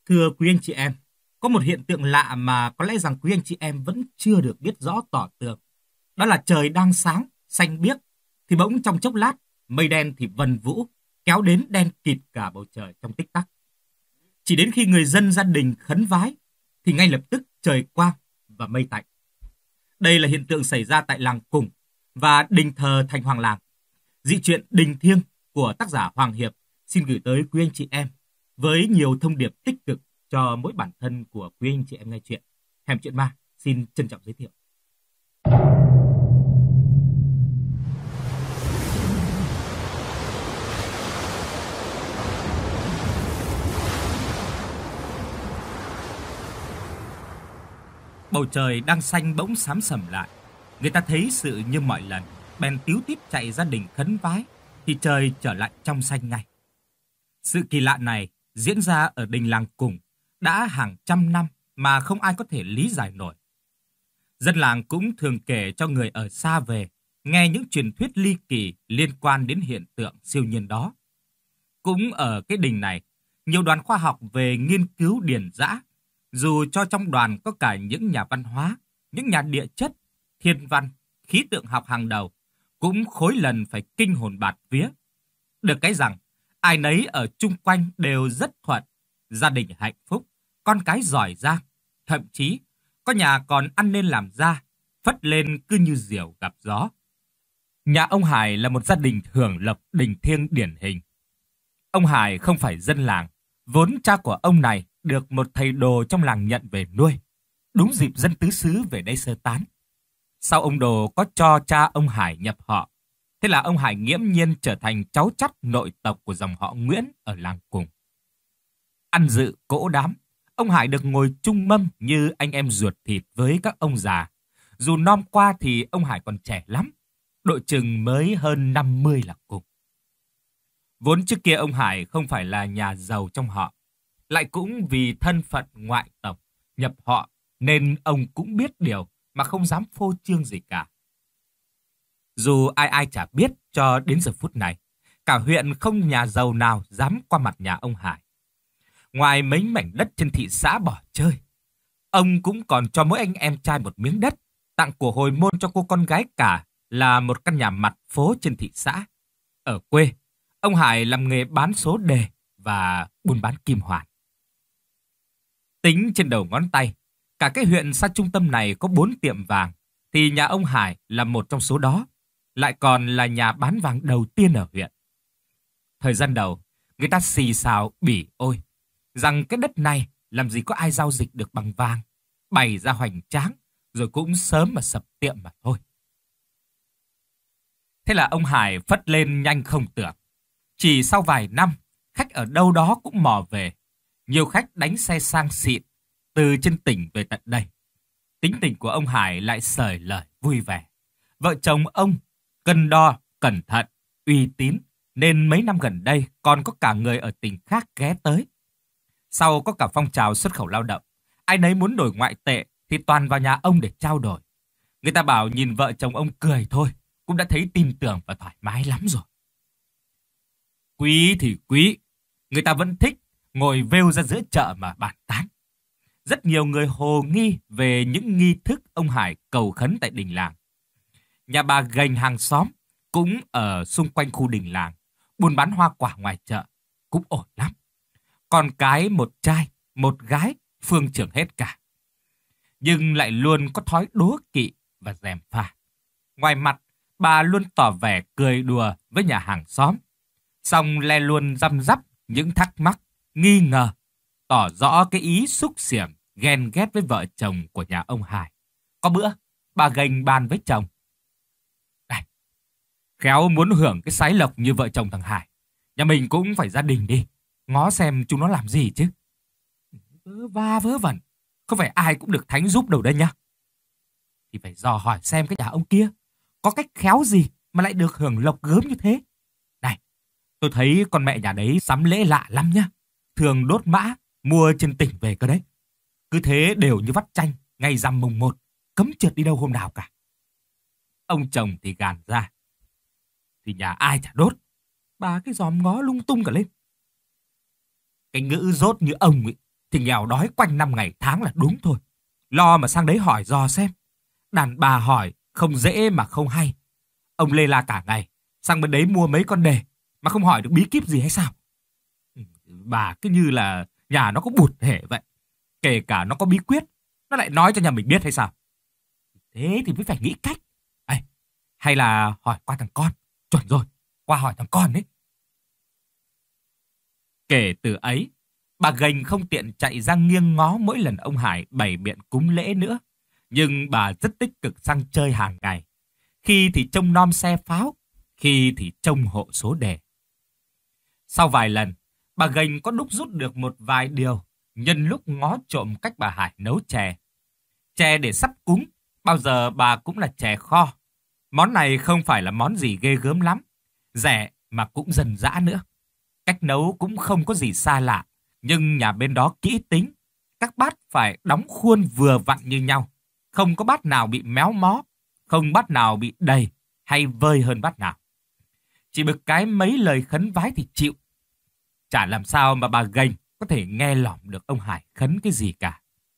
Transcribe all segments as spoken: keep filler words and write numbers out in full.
Thưa quý anh chị em, có một hiện tượng lạ mà có lẽ rằng quý anh chị em vẫn chưa được biết rõ tỏ tường. Đó là trời đang sáng, xanh biếc, thì bỗng trong chốc lát, mây đen thì vần vũ, kéo đến đen kịt cả bầu trời trong tích tắc. Chỉ đến khi người dân gia đình khấn vái, thì ngay lập tức trời quang và mây tạnh. Đây là hiện tượng xảy ra tại làng Cùng và đình thờ Thành Hoàng Làng. Dị truyện Đình Thiêng của tác giả Hoàng Hiệp xin gửi tới quý anh chị em với nhiều thông điệp tích cực cho mỗi bản thân của quý anh chị em nghe chuyện. Hẻm Chuyện Ma xin trân trọng giới thiệu. Bầu trời đang xanh bỗng xám sầm lại. Người ta thấy sự như mọi lần, bèn tíu tít chạy gia đình khấn vái, thì trời trở lại trong xanh ngay. Sự kỳ lạ này diễn ra ở đình làng Cùng đã hàng trăm năm mà không ai có thể lý giải nổi. Dân làng cũng thường kể cho người ở xa về nghe những truyền thuyết ly kỳ liên quan đến hiện tượng siêu nhiên đó. Cũng ở cái đình này, nhiều đoàn khoa học về nghiên cứu điền dã, dù cho trong đoàn có cả những nhà văn hóa, những nhà địa chất, thiên văn, khí tượng học hàng đầu, cũng khối lần phải kinh hồn bạt vía. Được cái rằng, ai nấy ở chung quanh đều rất thuận, gia đình hạnh phúc, con cái giỏi giang, thậm chí có nhà còn ăn nên làm ra, phất lên cứ như diều gặp gió. Nhà ông Hải là một gia đình hưởng lộc đình thiêng điển hình. Ông Hải không phải dân làng, vốn cha của ông này được một thầy đồ trong làng nhận về nuôi, đúng dịp dân tứ xứ về đây sơ tán. Sau ông đồ có cho cha ông Hải nhập họ, thế là ông Hải nghiễm nhiên trở thành cháu chắt nội tộc của dòng họ Nguyễn ở làng Cùng. Ăn dự cỗ đám, ông Hải được ngồi chung mâm như anh em ruột thịt với các ông già. Dù nom qua thì ông Hải còn trẻ lắm, độ chừng mới hơn năm mươi là cùng. Vốn trước kia ông Hải không phải là nhà giàu trong họ, lại cũng vì thân phận ngoại tộc, nhập họ nên ông cũng biết điều mà không dám phô trương gì cả. Dù ai ai chả biết cho đến giờ phút này, cả huyện không nhà giàu nào dám qua mặt nhà ông Hải. Ngoài mấy mảnh đất trên thị xã bỏ chơi, ông cũng còn cho mỗi anh em trai một miếng đất, tặng của hồi môn cho cô con gái cả là một căn nhà mặt phố trên thị xã. Ở quê, ông Hải làm nghề bán số đề và buôn bán kim hoàn. Tính trên đầu ngón tay, cả cái huyện xa trung tâm này có bốn tiệm vàng, thì nhà ông Hải là một trong số đó, lại còn là nhà bán vàng đầu tiên ở huyện. Thời gian đầu, người ta xì xào bỉ ôi, rằng cái đất này làm gì có ai giao dịch được bằng vàng, bày ra hoành tráng, rồi cũng sớm mà sập tiệm mà thôi. Thế là ông Hải phất lên nhanh không tưởng. Chỉ sau vài năm, khách ở đâu đó cũng mò về. Nhiều khách đánh xe sang xịn từ trên tỉnh về tận đây. Tính tình của ông Hải lại xởi lời vui vẻ. Vợ chồng ông cân đo, cẩn thận, uy tín, nên mấy năm gần đây còn có cả người ở tỉnh khác ghé tới. Sau có cả phong trào xuất khẩu lao động, ai nấy muốn đổi ngoại tệ thì toàn vào nhà ông để trao đổi. Người ta bảo nhìn vợ chồng ông cười thôi, cũng đã thấy tin tưởng và thoải mái lắm rồi. Quý thì quý, người ta vẫn thích ngồi vêu ra giữa chợ mà bàn tán. Rất nhiều người hồ nghi về những nghi thức ông Hải cầu khấn tại đình làng. Nhà bà gành hàng xóm cũng ở xung quanh khu đình làng, buôn bán hoa quả ngoài chợ cũng ổn lắm. Con cái một trai, một gái, phương trưởng hết cả. Nhưng lại luôn có thói đố kỵ và gièm pha. Ngoài mặt, bà luôn tỏ vẻ cười đùa với nhà hàng xóm, xong le luôn răm rắp những thắc mắc, nghi ngờ, tỏ rõ cái ý xúc xiểm, ghen ghét với vợ chồng của nhà ông Hải. Có bữa, bà gành bàn với chồng. Này, khéo muốn hưởng cái sái lộc như vợ chồng thằng Hải, nhà mình cũng phải gia đình đi, ngó xem chúng nó làm gì chứ. Vớ va vớ vẩn, không phải ai cũng được thánh giúp đâu đấy nhá. Thì phải dò hỏi xem cái nhà ông kia có cách khéo gì mà lại được hưởng lộc gớm như thế. Này, tôi thấy con mẹ nhà đấy sắm lễ lạ lắm nhá, thường đốt mã, mua trên tỉnh về cơ đấy. Cứ thế đều như vắt chanh, ngày rằm mùng một, cấm trượt đi đâu hôm nào cả. Ông chồng thì gàn ra. Thì nhà ai chả đốt, bà cái giòm ngó lung tung cả lên. Cái ngữ dốt như ông ấy thì nghèo đói quanh năm ngày tháng là đúng thôi. Lo mà sang đấy hỏi dò xem. Đàn bà hỏi không dễ mà không hay. Ông lê la cả ngày, sang bên đấy mua mấy con đề mà không hỏi được bí kíp gì hay sao? Bà cứ như là nhà nó có bụt hể vậy. Kể cả nó có bí quyết, nó lại nói cho nhà mình biết hay sao? Thế thì mới phải nghĩ cách. Ê, hay là hỏi qua thằng con. Chuẩn rồi, qua hỏi thằng con đấy. Kể từ ấy, bà Gành không tiện chạy ra nghiêng ngó mỗi lần ông Hải bày biện cúng lễ nữa. Nhưng bà rất tích cực sang chơi hàng ngày. Khi thì trông nom xe pháo, khi thì trông hộ số đề. Sau vài lần, bà Gành có đúc rút được một vài điều nhân lúc ngó trộm cách bà Hải nấu chè. Chè để sắp cúng, bao giờ bà cũng là chè kho. Món này không phải là món gì ghê gớm lắm, rẻ mà cũng dân dã nữa. Cách nấu cũng không có gì xa lạ, nhưng nhà bên đó kỹ tính. Các bát phải đóng khuôn vừa vặn như nhau, không có bát nào bị méo mó, không bát nào bị đầy hay vơi hơn bát nào. Chỉ bực cái mấy lời khấn vái thì chịu. Chả làm sao mà bà Gành có thể nghe lỏm được ông Hải khấn cái gì cả.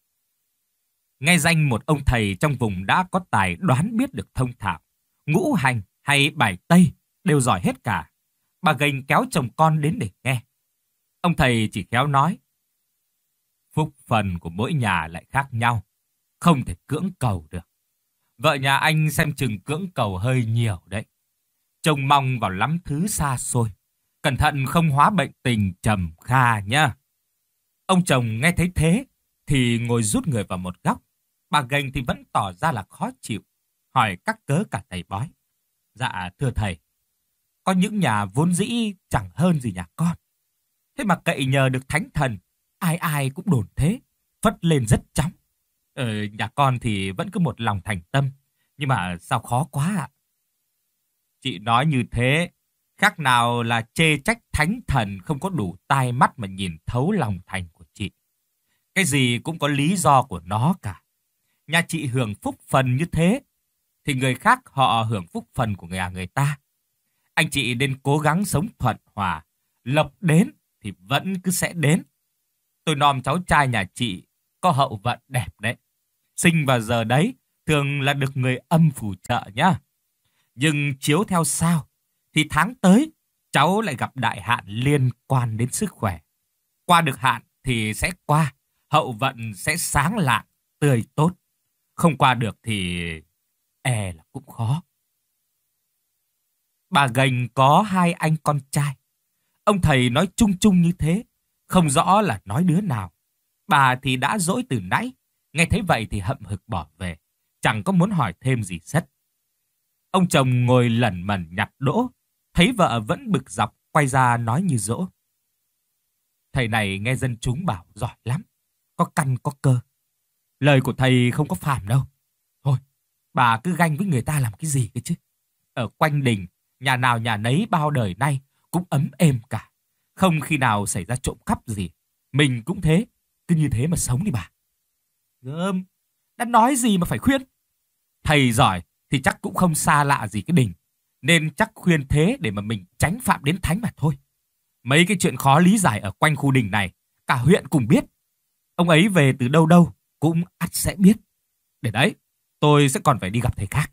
Nghe danh một ông thầy trong vùng đã có tài đoán biết được thông thạo, ngũ hành hay bài Tây đều giỏi hết cả. Bà Gành kéo chồng con đến để nghe. Ông thầy chỉ khéo nói: phúc phần của mỗi nhà lại khác nhau, không thể cưỡng cầu được. Vợ nhà anh xem chừng cưỡng cầu hơi nhiều đấy. Trông mong vào lắm thứ xa xôi, cẩn thận không hóa bệnh tình trầm kha nhá. Ông chồng nghe thấy thế thì ngồi rút người vào một góc. Bà Gành thì vẫn tỏ ra là khó chịu, hỏi các cớ cả thầy bói. Dạ thưa thầy, có những nhà vốn dĩ chẳng hơn gì nhà con. Thế mà cậy nhờ được thánh thần, ai ai cũng đồn thế, phất lên rất chóng. Ờ, nhà con thì vẫn cứ một lòng thành tâm, nhưng mà sao khó quá ạ. Chị nói như thế, khác nào là chê trách thánh thần không có đủ tai mắt mà nhìn thấu lòng thành của chị. Cái gì cũng có lý do của nó cả. Nhà chị hưởng phúc phần như thế, thì người khác họ hưởng phúc phần của nhà người ta. Anh chị nên cố gắng sống thuận hòa, lộc đến thì vẫn cứ sẽ đến. Tôi nom cháu trai nhà chị có hậu vận đẹp đấy. Sinh vào giờ đấy thường là được người âm phù trợ nhá. Nhưng chiếu theo sao thì tháng tới cháu lại gặp đại hạn liên quan đến sức khỏe. Qua được hạn thì sẽ qua, hậu vận sẽ sáng lạng, tươi tốt. Không qua được thì e là cũng khó. Bà Gành có hai anh con trai. Ông thầy nói chung chung như thế, không rõ là nói đứa nào. Bà thì đã dỗi từ nãy, nghe thấy vậy thì hậm hực bỏ về, chẳng có muốn hỏi thêm gì sất. Ông chồng ngồi lẩn mẩn nhặt đỗ, thấy vợ vẫn bực dọc, quay ra nói như dỗ. Thầy này nghe dân chúng bảo giỏi lắm, có căn có cơ. Lời của thầy không có phàm đâu. Thôi, bà cứ ganh với người ta làm cái gì cơ chứ. Ở quanh đình, nhà nào nhà nấy bao đời nay cũng ấm êm cả. Không khi nào xảy ra trộm cắp gì. Mình cũng thế, cứ như thế mà sống đi bà. Gớm, đã nói gì mà phải khuyên. Thầy giỏi thì chắc cũng không xa lạ gì cái đình. Nên chắc khuyên thế để mà mình tránh phạm đến thánh mà thôi. Mấy cái chuyện khó lý giải ở quanh khu đình này, cả huyện cùng biết. Ông ấy về từ đâu đâu cũng ắt sẽ biết. Để đấy, tôi sẽ còn phải đi gặp thầy khác.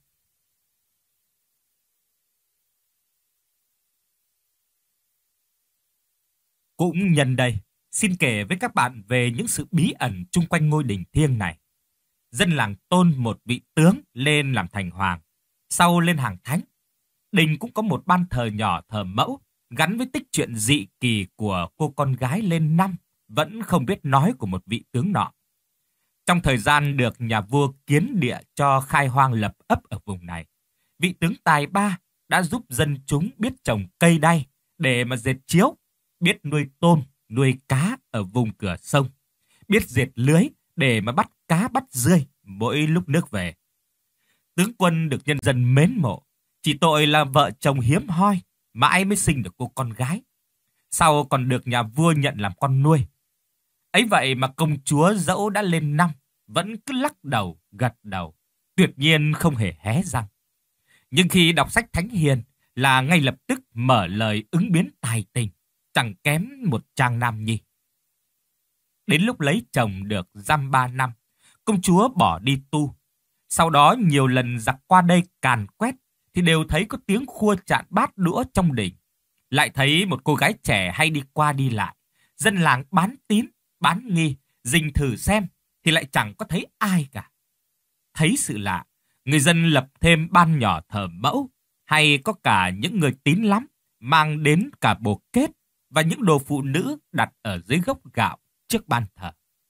Cũng nhân đây, xin kể với các bạn về những sự bí ẩn chung quanh ngôi đình thiêng này. Dân làng tôn một vị tướng lên làm thành hoàng, sau lên hàng thánh. Đình cũng có một ban thờ nhỏ thờ mẫu, gắn với tích chuyện dị kỳ của cô con gái lên năm, vẫn không biết nói của một vị tướng nọ. Trong thời gian được nhà vua kiến địa cho khai hoang lập ấp ở vùng này, vị tướng tài ba đã giúp dân chúng biết trồng cây đay để mà dệt chiếu, biết nuôi tôm, nuôi cá ở vùng cửa sông, biết dệt lưới để mà bắt cá bắt dươi mỗi lúc nước về. Tướng quân được nhân dân mến mộ, chỉ tội là vợ chồng hiếm hoi, mãi mới sinh được cô con gái. Sau còn được nhà vua nhận làm con nuôi. Ấy vậy mà công chúa dẫu đã lên năm, vẫn cứ lắc đầu, gật đầu, tuyệt nhiên không hề hé răng. Nhưng khi đọc sách Thánh Hiền là ngay lập tức mở lời ứng biến tài tình, chẳng kém một trang nam nhi. Đến lúc lấy chồng được dăm ba năm, công chúa bỏ đi tu. Sau đó nhiều lần giặc qua đây càn quét thì đều thấy có tiếng khua chạn bát đũa trong đình. Lại thấy một cô gái trẻ hay đi qua đi lại. Dân làng bán tín, bán nghi, rình thử xem thì lại chẳng có thấy ai cả. Thấy sự lạ, người dân lập thêm ban nhỏ thờ mẫu, hay có cả những người tín lắm mang đến cả bồ kết và những đồ phụ nữ đặt ở dưới gốc gạo trước ban thờ.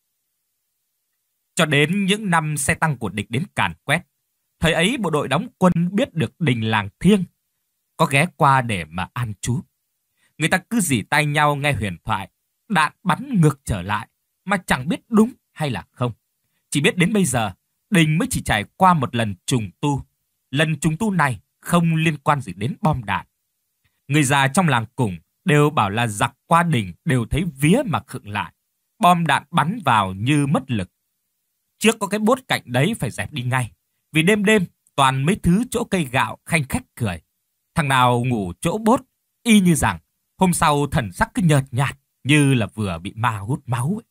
Cho đến những năm xe tăng của địch đến càn quét, thời ấy bộ đội đóng quân biết được đình làng thiêng, có ghé qua để mà an trú. Người ta cứ rỉ tai nhau nghe huyền thoại, đạn bắn ngược trở lại mà chẳng biết đúng hay là không. Chỉ biết đến bây giờ, đình mới chỉ trải qua một lần trùng tu. Lần trùng tu này không liên quan gì đến bom đạn. Người già trong làng cùng đều bảo là giặc qua đình đều thấy vía mà khựng lại. Bom đạn bắn vào như mất lực. Trước có cái bốt cạnh đấy phải dẹp đi ngay. Vì đêm đêm toàn mấy thứ chỗ cây gạo khanh khách cười. Thằng nào ngủ chỗ bốt y như rằng hôm sau thần sắc cứ nhợt nhạt như là vừa bị ma hút máu ấy.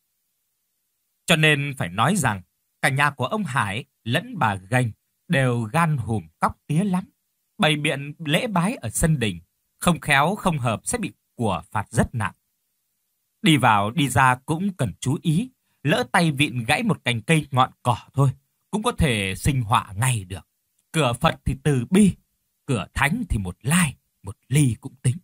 Cho nên phải nói rằng cả nhà của ông Hải lẫn bà Gành đều gan hùm cóc tía lắm. Bày biện lễ bái ở sân đình, không khéo không hợp sẽ bị của phạt rất nặng. Đi vào đi ra cũng cần chú ý, lỡ tay vịn gãy một cành cây ngọn cỏ thôi, cũng có thể sinh họa ngay được. Cửa Phật thì từ bi, cửa Thánh thì một lai, một ly cũng tính.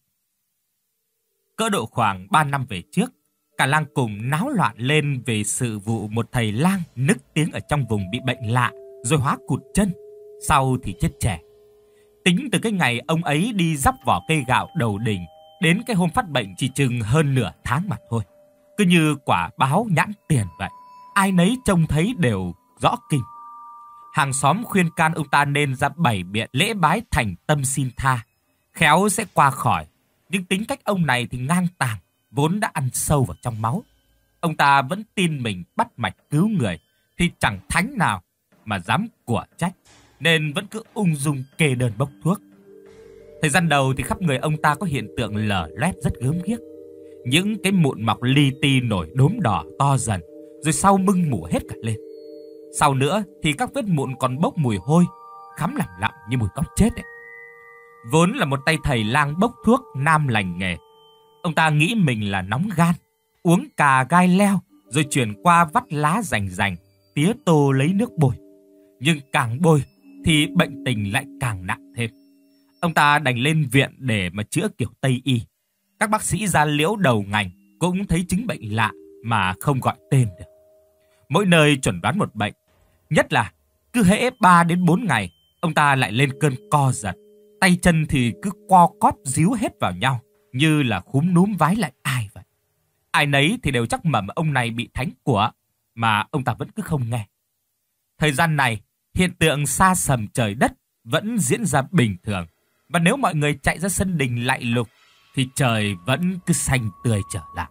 Cỡ độ khoảng ba năm về trước, cả làng cùng náo loạn lên về sự vụ một thầy lang nức tiếng ở trong vùng bị bệnh lạ, rồi hóa cụt chân, sau thì chết trẻ. Tính từ cái ngày ông ấy đi dắp vỏ cây gạo đầu đình, đến cái hôm phát bệnh chỉ chừng hơn nửa tháng mà thôi. Cứ như quả báo nhãn tiền vậy, ai nấy trông thấy đều rõ kinh. Hàng xóm khuyên can ông ta nên ra bày biện lễ bái thành tâm xin tha, khéo sẽ qua khỏi. Nhưng tính cách ông này thì ngang tàng, vốn đã ăn sâu vào trong máu. Ông ta vẫn tin mình bắt mạch cứu người, thì chẳng thánh nào mà dám của trách, nên vẫn cứ ung dung kê đơn bốc thuốc. Thời gian đầu thì khắp người ông ta có hiện tượng lở loét rất gớm ghiếc. Những cái mụn mọc li ti nổi đốm đỏ to dần, rồi sau mưng mủ hết cả lên. Sau nữa thì các vết mụn còn bốc mùi hôi, khắm lẳng lặng như mùi cóc chết ấy. Vốn là một tay thầy lang bốc thuốc nam lành nghề, ông ta nghĩ mình là nóng gan, uống cà gai leo, rồi chuyển qua vắt lá rành rành, tía tô lấy nước bôi. Nhưng càng bôi thì bệnh tình lại càng nặng thêm. Ông ta đành lên viện để mà chữa kiểu Tây y. Các bác sĩ da liễu đầu ngành cũng thấy chứng bệnh lạ mà không gọi tên được. Mỗi nơi chuẩn đoán một bệnh. Nhất là cứ hễ ba đến bốn ngày, ông ta lại lên cơn co giật. Tay chân thì cứ co cóp díu hết vào nhau, như là khúm núm vái lại ai vậy. Ai nấy thì đều chắc mẩm ông này bị thánh của, mà ông ta vẫn cứ không nghe. Thời gian này, hiện tượng sa sầm trời đất vẫn diễn ra bình thường. Và nếu mọi người chạy ra sân đình lạy lục, thì trời vẫn cứ xanh tươi trở lại.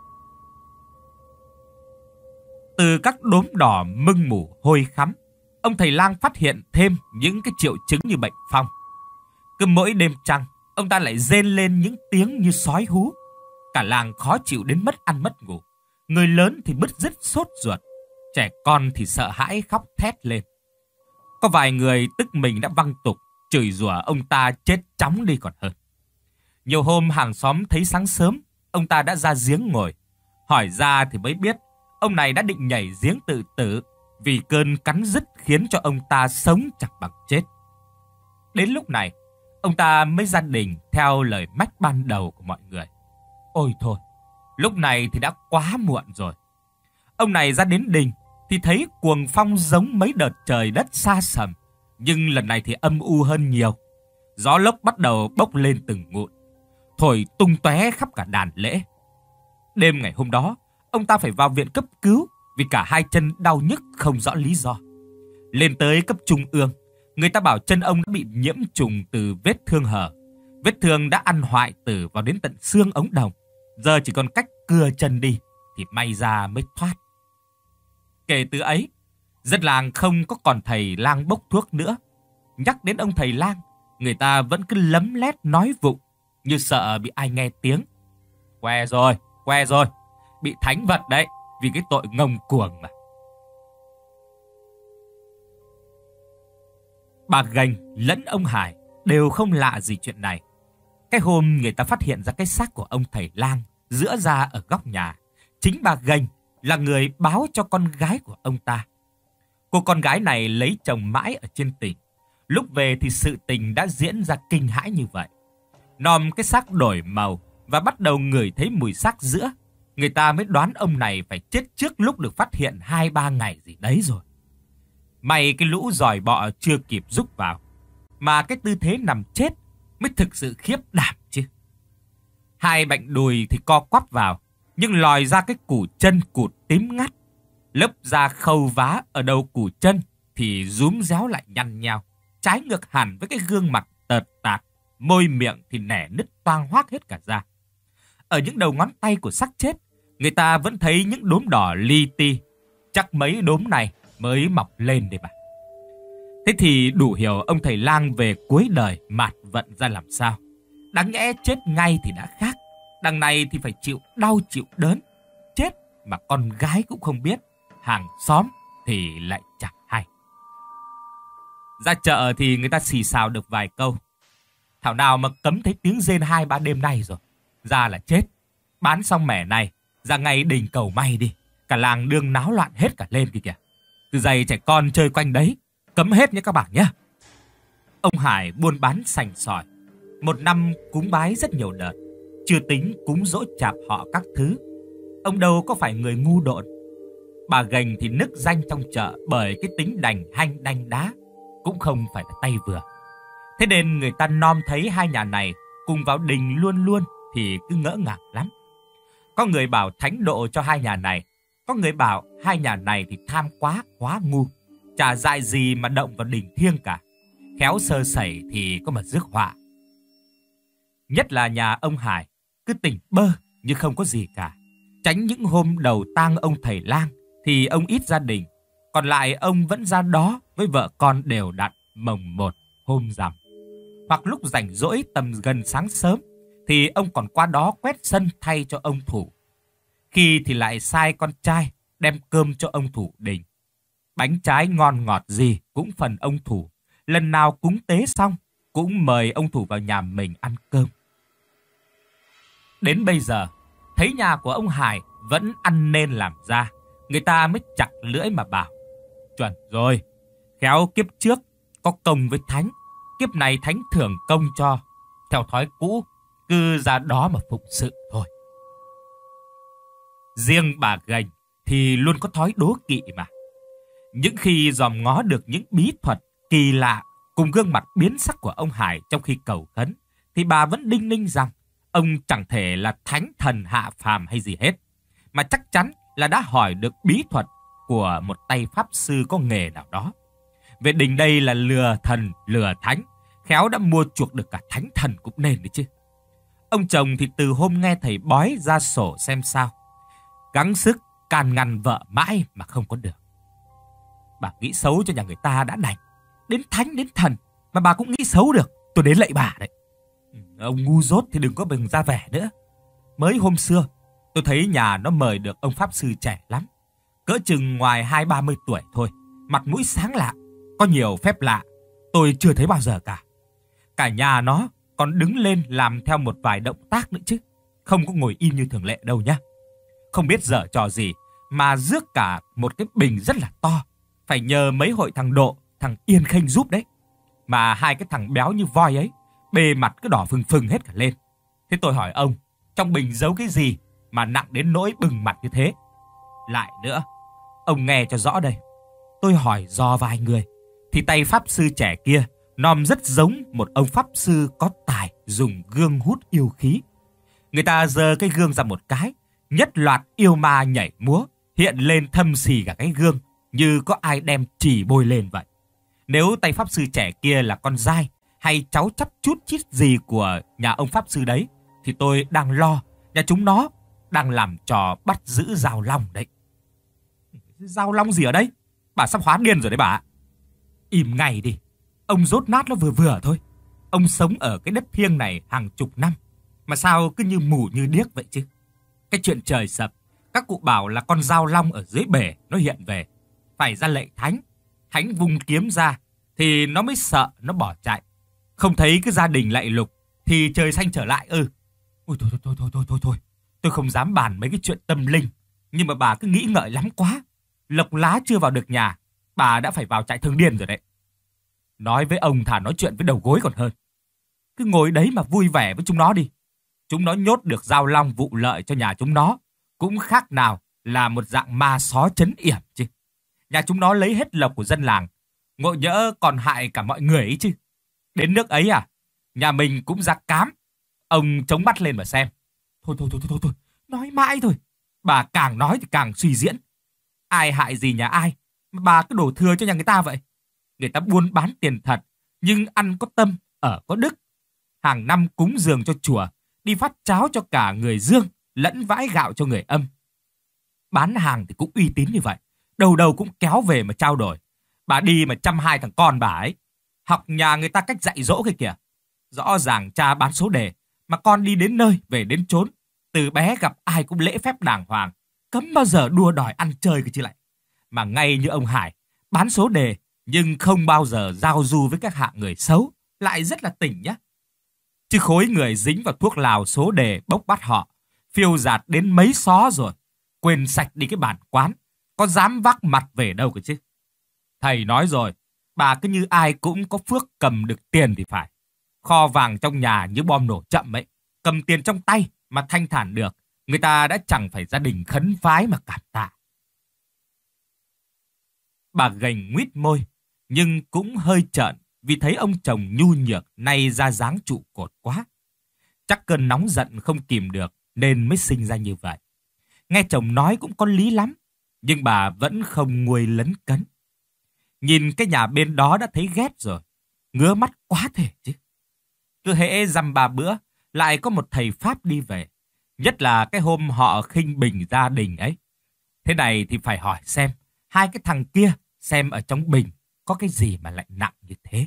Từ các đốm đỏ mưng mủ hôi khắm, ông thầy lang phát hiện thêm những cái triệu chứng như bệnh phong. Cứ mỗi đêm trăng, ông ta lại rên lên những tiếng như sói hú. Cả làng khó chịu đến mất ăn mất ngủ. Người lớn thì bứt rứt sốt ruột, trẻ con thì sợ hãi khóc thét lên. Có vài người tức mình đã văng tục, chửi rủa ông ta chết chóng đi còn hơn. Nhiều hôm hàng xóm thấy sáng sớm, ông ta đã ra giếng ngồi. Hỏi ra thì mới biết, ông này đã định nhảy giếng tự tử vì cơn cắn rứt khiến cho ông ta sống chẳng bằng chết. Đến lúc này, ông ta mới ra đình theo lời mách ban đầu của mọi người. Ôi thôi, lúc này thì đã quá muộn rồi. Ông này ra đến đình thì thấy cuồng phong giống mấy đợt trời đất xa sầm, nhưng lần này thì âm u hơn nhiều. Gió lốc bắt đầu bốc lên từng ngụn, thổi tung tóe khắp cả đàn lễ. Đêm ngày hôm đó, ông ta phải vào viện cấp cứu vì cả hai chân đau nhức không rõ lý do. Lên tới cấp trung ương, người ta bảo chân ông đã bị nhiễm trùng từ vết thương hở. Vết thương đã ăn hoại tử vào đến tận xương ống đồng. Giờ chỉ còn cách cưa chân đi thì may ra mới thoát. Kể từ ấy, dân làng không có còn thầy lang bốc thuốc nữa. Nhắc đến ông thầy lang, người ta vẫn cứ lấm lét nói vụng, như sợ bị ai nghe tiếng. Que rồi, que rồi, bị thánh vật đấy, vì cái tội ngông cuồng mà. Bà Gành lẫn ông Hải đều không lạ gì chuyện này. Cái hôm người ta phát hiện ra cái xác của ông thầy lang giữa ra ở góc nhà, chính bà Gành là người báo cho con gái của ông ta. Cô con gái này lấy chồng mãi ở trên tỉnh. Lúc về thì sự tình đã diễn ra kinh hãi như vậy. Nòm cái xác đổi màu và bắt đầu ngửi thấy mùi xác giữa, người ta mới đoán ông này phải chết trước lúc được phát hiện hai ba ngày gì đấy rồi. May cái lũ giòi bọ chưa kịp rúc vào, mà cái tư thế nằm chết mới thực sự khiếp đảm chứ. Hai bệnh đùi thì co quắp vào, nhưng lòi ra cái củ chân cụt tím ngắt. Lớp da khâu vá ở đầu củ chân thì rúm réo lại nhăn nheo, trái ngược hẳn với cái gương mặt tợt tạt, môi miệng thì nẻ nứt toang hoác hết cả da. Ở những đầu ngón tay của xác chết, người ta vẫn thấy những đốm đỏ li ti. Chắc mấy đốm này mới mọc lên đây bà. Thế thì đủ hiểu ông thầy lang về cuối đời mạt vận ra làm sao. Đáng nhẽ chết ngay thì đã khác, đằng này thì phải chịu đau chịu đớn. Chết mà con gái cũng không biết, hàng xóm thì lại chẳng hay. Ra chợ thì người ta xì xào được vài câu. Thảo nào mà cấm thấy tiếng rên hai ba đêm nay rồi. Ra là chết. Bán xong mẻ này, ra ngay đình cầu may đi. Cả làng đương náo loạn hết cả lên kìa kìa. Từ giày trẻ con chơi quanh đấy, cấm hết nhé các bạn nhé. Ông Hải buôn bán sành sỏi. Một năm cúng bái rất nhiều đợt, chưa tính cúng dỗ chạp họ các thứ. Ông đâu có phải người ngu độn. Bà Gành thì nức danh trong chợ bởi cái tính đành hanh đanh đá, cũng không phải là tay vừa. Thế nên người ta nom thấy hai nhà này cùng vào đình luôn luôn thì cứ ngỡ ngàng lắm. Có người bảo thánh độ cho hai nhà này, có người bảo hai nhà này thì tham quá quá ngu, chả dại gì mà động vào đình thiêng cả. Khéo sơ sẩy thì có mà rước họa. Nhất là nhà ông Hải cứ tỉnh bơ như không có gì cả. Tránh những hôm đầu tang ông thầy lang thì ông ít gia đình, còn lại ông vẫn ra đó với vợ con đều đặn mồng một hôm rằm. Hoặc lúc rảnh rỗi tầm gần sáng sớm thì ông còn qua đó quét sân thay cho ông thủ. Khi thì lại sai con trai đem cơm cho ông thủ đình. Bánh trái ngon ngọt gì cũng phần ông thủ. Lần nào cúng tế xong cũng mời ông thủ vào nhà mình ăn cơm. Đến bây giờ, thấy nhà của ông Hải vẫn ăn nên làm ra, người ta mới chặt lưỡi mà bảo: chuẩn rồi, khéo kiếp trước có công với thánh, kiếp này thánh thưởng công cho. Theo thói cũ, cứ ra đó mà phụng sự thôi. Riêng bà Gành thì luôn có thói đố kỵ mà. Những khi dòm ngó được những bí thuật kỳ lạ cùng gương mặt biến sắc của ông Hải trong khi cầu khấn, thì bà vẫn đinh ninh rằng ông chẳng thể là thánh thần hạ phàm hay gì hết, mà chắc chắn là đã hỏi được bí thuật của một tay pháp sư có nghề nào đó. Về đình đây là lừa thần lừa thánh, khéo đã mua chuộc được cả thánh thần cũng nên đấy chứ. Ông chồng thì từ hôm nghe thầy bói ra sổ xem sao, gắng sức can ngăn vợ mãi mà không có được. Bà nghĩ xấu cho nhà người ta đã đành, đến thánh đến thần mà bà cũng nghĩ xấu được, tôi đến lạy bà đấy. Ông ngu dốt thì đừng có bừng ra vẻ nữa. Mới hôm xưa tôi thấy nhà nó mời được ông pháp sư trẻ lắm, cỡ chừng ngoài hai ba mươi tuổi thôi, mặt mũi sáng lạ, có nhiều phép lạ tôi chưa thấy bao giờ cả. Cả nhà nó còn đứng lên làm theo một vài động tác nữa chứ, không có ngồi im như thường lệ đâu nhá. Không biết giở trò gì mà rước cả một cái bình rất là to, phải nhờ mấy hội thằng Độ, thằng Yên Khênh giúp đấy. Mà hai cái thằng béo như voi ấy, bề mặt cứ đỏ phừng phừng hết cả lên. Thế tôi hỏi ông, trong bình giấu cái gì mà nặng đến nỗi bừng mặt như thế? Lại nữa, ông nghe cho rõ đây. Tôi hỏi dò vài người, thì tay pháp sư trẻ kia nom rất giống một ông pháp sư có tài dùng gương hút yêu khí. Người ta giơ cái gương ra một cái, nhất loạt yêu ma nhảy múa, hiện lên thâm xì cả cái gương, như có ai đem chì bôi lên vậy. Nếu tay pháp sư trẻ kia là con dai hay cháu chắp chút chít gì của nhà ông pháp sư đấy, thì tôi đang lo nhà chúng nó đang làm trò bắt giữ Giao Long đấy. Giao Long gì ở đây? Bà sắp hóa điên rồi đấy bà. Im ngay đi, ông dốt nát nó vừa vừa thôi. Ông sống ở cái đất thiêng này hàng chục năm, mà sao cứ như mù như điếc vậy chứ? Cái chuyện trời sập Các cụ bảo là con dao long ở dưới bể nó hiện về, phải ra lệnh thánh. Thánh vung kiếm ra thì nó mới sợ, nó bỏ chạy. Không thấy cái gia đình lạy lục thì trời xanh trở lại ư? Ôi thôi thôi thôi thôi thôi thôi thôi. Tôi không dám bàn mấy cái chuyện tâm linh, nhưng mà bà cứ nghĩ ngợi lắm quá. Lộc lá chưa vào được nhà, bà đã phải vào trại thương điên rồi đấy. Nói với ông thà nói chuyện với đầu gối còn hơn. Cứ ngồi đấy mà vui vẻ với chúng nó đi. Chúng nó nhốt được dao long vụ lợi cho nhà chúng nó, cũng khác nào là một dạng ma xó trấn yểm chứ. Nhà chúng nó lấy hết lộc của dân làng, ngộ nhỡ còn hại cả mọi người ấy chứ. Đến nước ấy à, nhà mình cũng ra cám. Ông chống mắt lên mà xem. Thôi thôi thôi thôi thôi, nói mãi thôi. Bà càng nói thì càng suy diễn. Ai hại gì nhà ai mà bà cứ đổ thừa cho nhà người ta vậy? Người ta buôn bán tiền thật, nhưng ăn có tâm, ở có đức. Hàng năm cúng dường cho chùa, đi phát cháo cho cả người dương, lẫn vãi gạo cho người âm. Bán hàng thì cũng uy tín như vậy, đầu đầu cũng kéo về mà trao đổi. Bà đi mà chăm hai thằng con bà ấy, học nhà người ta cách dạy dỗ kia kìa. Rõ ràng cha bán số đề, mà con đi đến nơi, về đến chốn. Từ bé gặp ai cũng lễ phép đàng hoàng, cấm bao giờ đua đòi ăn chơi cái chứ lại. Mà ngay như ông Hải, bán số đề, nhưng không bao giờ giao du với các hạng người xấu, lại rất là tỉnh nhá. Chứ khối người dính vào thuốc lào số đề bốc bắt họ, phiêu dạt đến mấy xó rồi, quên sạch đi cái bản quán, có dám vác mặt về đâu cơ chứ. Thầy nói rồi, bà cứ như ai cũng có phước cầm được tiền thì phải. Kho vàng trong nhà như bom nổ chậm ấy, cầm tiền trong tay mà thanh thản được, người ta đã chẳng phải gia đình khấn vái mà cảm tạ. Bà gành nguýt môi, nhưng cũng hơi trợn vì thấy ông chồng nhu nhược nay ra dáng trụ cột quá. Chắc cơn nóng giận không kìm được nên mới sinh ra như vậy. Nghe chồng nói cũng có lý lắm, nhưng bà vẫn không nguôi lấn cấn. Nhìn cái nhà bên đó đã thấy ghét rồi, ngứa mắt quá thể chứ. Cứ hễ dăm ba bữa lại có một thầy Pháp đi về, nhất là cái hôm họ khinh bình gia đình ấy. Thế này thì phải hỏi xem hai cái thằng kia xem ở trong bình có cái gì mà lại nặng như thế.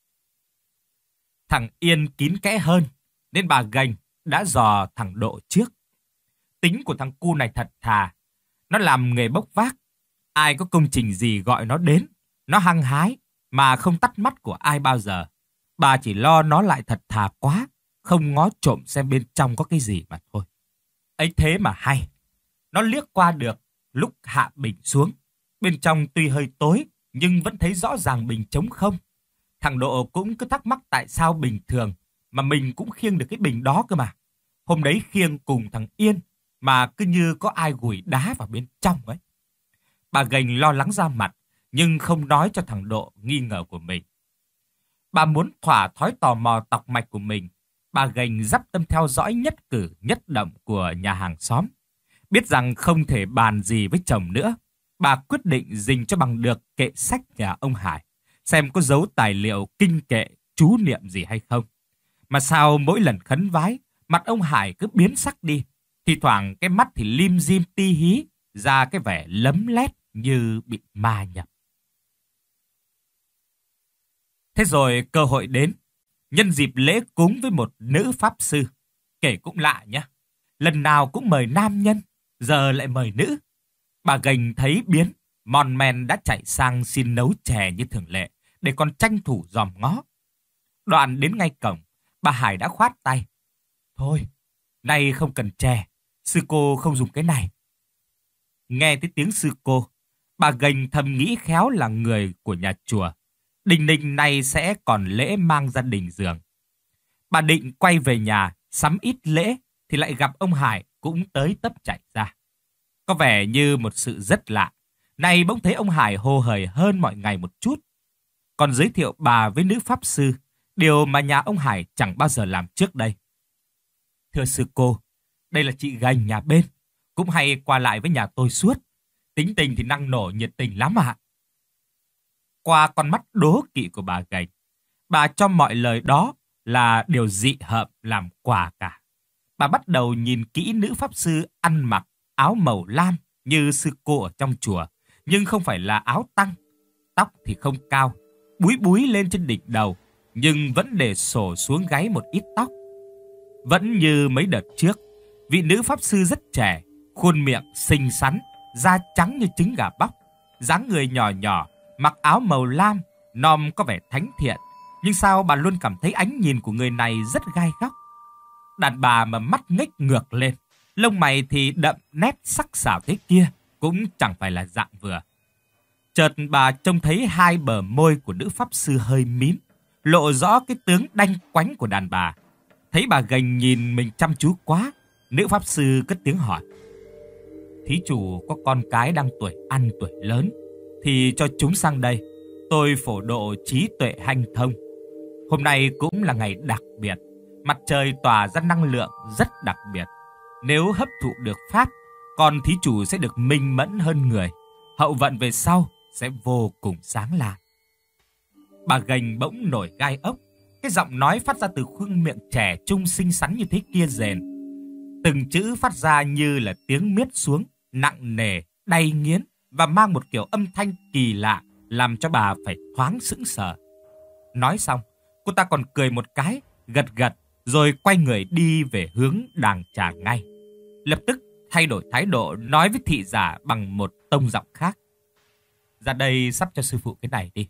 Thằng Yên kín kẽ hơn nên bà gành đã dò thằng Độ trước. Tính của thằng cu này thật thà, nó làm nghề bốc vác. Ai có công trình gì gọi nó đến, nó hăng hái mà không tắt mắt của ai bao giờ. Bà chỉ lo nó lại thật thà quá, không ngó trộm xem bên trong có cái gì mà thôi. Ấy thế mà hay, nó liếc qua được lúc hạ bình xuống. Bên trong tuy hơi tối nhưng vẫn thấy rõ ràng bình trống không. Thằng Độ cũng cứ thắc mắc tại sao bình thường mà mình cũng khiêng được cái bình đó cơ mà. Hôm đấy khiêng cùng thằng Yên mà cứ như có ai gùi đá vào bên trong ấy. Bà gành lo lắng ra mặt nhưng không nói cho thằng Độ nghi ngờ của mình. Bà muốn thỏa thói tò mò tọc mạch của mình. Bà gành dắp tâm theo dõi nhất cử nhất động của nhà hàng xóm. Biết rằng không thể bàn gì với chồng nữa, bà quyết định dình cho bằng được kệ sách nhà ông Hải, xem có dấu tài liệu kinh kệ, chú niệm gì hay không. Mà sao mỗi lần khấn vái, mặt ông Hải cứ biến sắc đi, thi thoảng cái mắt thì lim dim ti hí, ra cái vẻ lấm lét như bị ma nhập. Thế rồi cơ hội đến, nhân dịp lễ cúng với một nữ pháp sư. Kể cũng lạ nhá, lần nào cũng mời nam nhân, giờ lại mời nữ. Bà gành thấy biến, mòn men đã chạy sang xin nấu chè như thường lệ, để còn tranh thủ dòm ngó. Đoạn đến ngay cổng, bà Hải đã khoát tay. Thôi, nay không cần chè, sư cô không dùng cái này. Nghe tới tiếng sư cô, bà gành thầm nghĩ khéo là người của nhà chùa. Đình đình này sẽ còn lễ mang gia đình giường. Bà định quay về nhà, sắm ít lễ, thì lại gặp ông Hải cũng tới tấp chạy ra. Có vẻ như một sự rất lạ. Này bỗng thấy ông Hải hồ hởi hơn mọi ngày một chút. Còn giới thiệu bà với nữ pháp sư, điều mà nhà ông Hải chẳng bao giờ làm trước đây. Thưa sư cô, đây là chị gành nhà bên, cũng hay qua lại với nhà tôi suốt. Tính tình thì năng nổ nhiệt tình lắm ạ. Qua con mắt đố kỵ của bà gành, bà cho mọi lời đó là điều dị hợm làm quà cả. Bà bắt đầu nhìn kỹ nữ pháp sư ăn mặc áo màu lam như sư cô ở trong chùa, nhưng không phải là áo tăng. Tóc thì không cao, búi búi lên trên đỉnh đầu, nhưng vẫn để xổ xuống gáy một ít tóc. Vẫn như mấy đợt trước, vị nữ pháp sư rất trẻ, Khuôn miệng xinh xắn, da trắng như trứng gà bóc, dáng người nhỏ nhỏ, mặc áo màu lam, nom có vẻ thánh thiện. Nhưng sao bà luôn cảm thấy ánh nhìn của người này rất gai góc. Đàn bà mà mắt nghếch ngược lên, lông mày thì đậm nét sắc sảo thế kia, cũng chẳng phải là dạng vừa. Chợt bà trông thấy hai bờ môi của nữ pháp sư hơi mím, lộ rõ cái tướng đanh quánh của đàn bà. Thấy bà gầy nhìn mình chăm chú quá, nữ pháp sư cất tiếng hỏi: "Thí chủ có con cái đang tuổi ăn tuổi lớn thì cho chúng sang đây, tôi phổ độ trí tuệ hanh thông. Hôm nay cũng là ngày đặc biệt, mặt trời tỏa ra năng lượng rất đặc biệt. Nếu hấp thụ được pháp, con thí chủ sẽ được minh mẫn hơn người, hậu vận về sau sẽ vô cùng sáng lạn." Bà gành bỗng nổi gai ốc, cái giọng nói phát ra từ khuôn miệng trẻ trung xinh xắn như thế kia rền. Từng chữ phát ra như là tiếng miết xuống, nặng nề, đay nghiến và mang một kiểu âm thanh kỳ lạ, làm cho bà phải thoáng sững sờ. Nói xong, cô ta còn cười một cái, gật gật, rồi quay người đi về hướng đàng tràng ngay. Lập tức thay đổi thái độ, nói với thị giả bằng một tông giọng khác: "Ra đây sắp cho sư phụ cái này đi."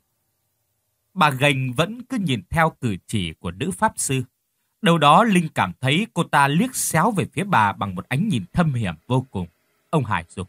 Bà gành vẫn cứ nhìn theo cử chỉ của nữ pháp sư. Đâu đó Linh cảm thấy cô ta liếc xéo về phía bà bằng một ánh nhìn thâm hiểm vô cùng. Ông Hải dục: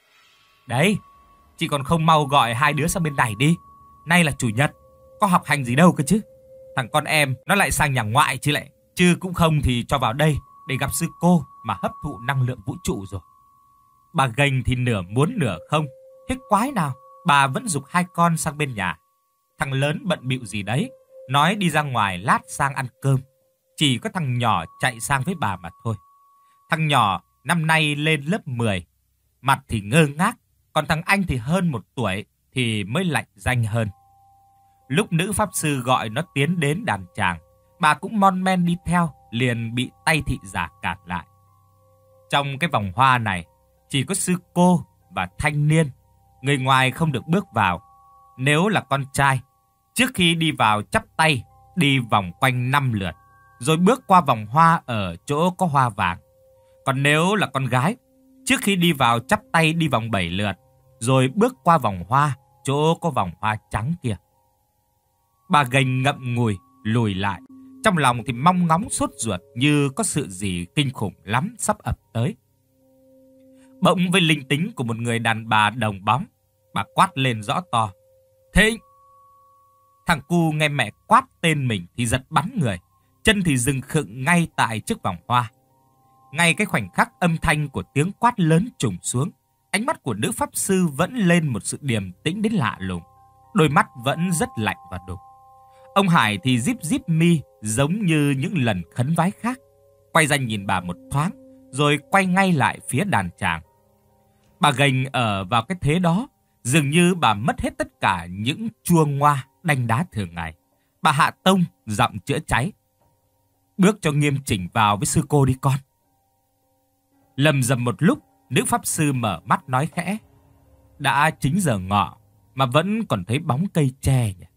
"Đấy, chị còn không mau gọi hai đứa sang bên này đi. Nay là chủ nhật, có học hành gì đâu cơ chứ. Thằng con em nó lại sang nhà ngoại chứ lại. Chứ cũng không thì cho vào đây để gặp sư cô mà hấp thụ năng lượng vũ trụ rồi." Bà gành thì nửa muốn nửa không. Thế quái nào, bà vẫn giục hai con sang bên nhà. Thằng lớn bận bịu gì đấy, nói đi ra ngoài lát sang ăn cơm. Chỉ có thằng nhỏ chạy sang với bà mà thôi. Thằng nhỏ năm nay lên lớp mười, mặt thì ngơ ngác, còn thằng anh thì hơn một tuổi thì mới lạnh danh hơn. Lúc nữ pháp sư gọi nó tiến đến đàn tràng, bà cũng mon men đi theo, liền bị tay thị giả cản lại. Trong cái vòng hoa này, chỉ có sư cô và thanh niên, người ngoài không được bước vào. Nếu là con trai, trước khi đi vào chắp tay, đi vòng quanh năm lượt, rồi bước qua vòng hoa ở chỗ có hoa vàng. Còn nếu là con gái, trước khi đi vào chắp tay đi vòng bảy lượt, rồi bước qua vòng hoa, chỗ có vòng hoa trắng kia. Bà gành ngậm ngùi, lùi lại, trong lòng thì mong ngóng sốt ruột như có sự gì kinh khủng lắm sắp ập tới. Bỗng với linh tính của một người đàn bà đồng bóng, bà quát lên rõ to: "Thịnh!" Thằng cu nghe mẹ quát tên mình thì giật bắn người, chân thì dừng khựng ngay tại trước vòng hoa. Ngay cái khoảnh khắc âm thanh của tiếng quát lớn trùng xuống, ánh mắt của nữ pháp sư vẫn lên một sự điềm tĩnh đến lạ lùng, đôi mắt vẫn rất lạnh và đục. Ông Hải thì díp díp mi giống như những lần khấn vái khác, quay ra nhìn bà một thoáng, rồi quay ngay lại phía đàn tràng. Bà gành ở vào cái thế đó, dường như bà mất hết tất cả những chua ngoa đanh đá thường ngày. Bà hạ tông giọng chữa cháy: "Bước cho nghiêm chỉnh vào với sư cô đi con." Lầm rầm một lúc, nữ pháp sư mở mắt nói khẽ: "Đã chín giờ ngọ mà vẫn còn thấy bóng cây tre nhỉ?"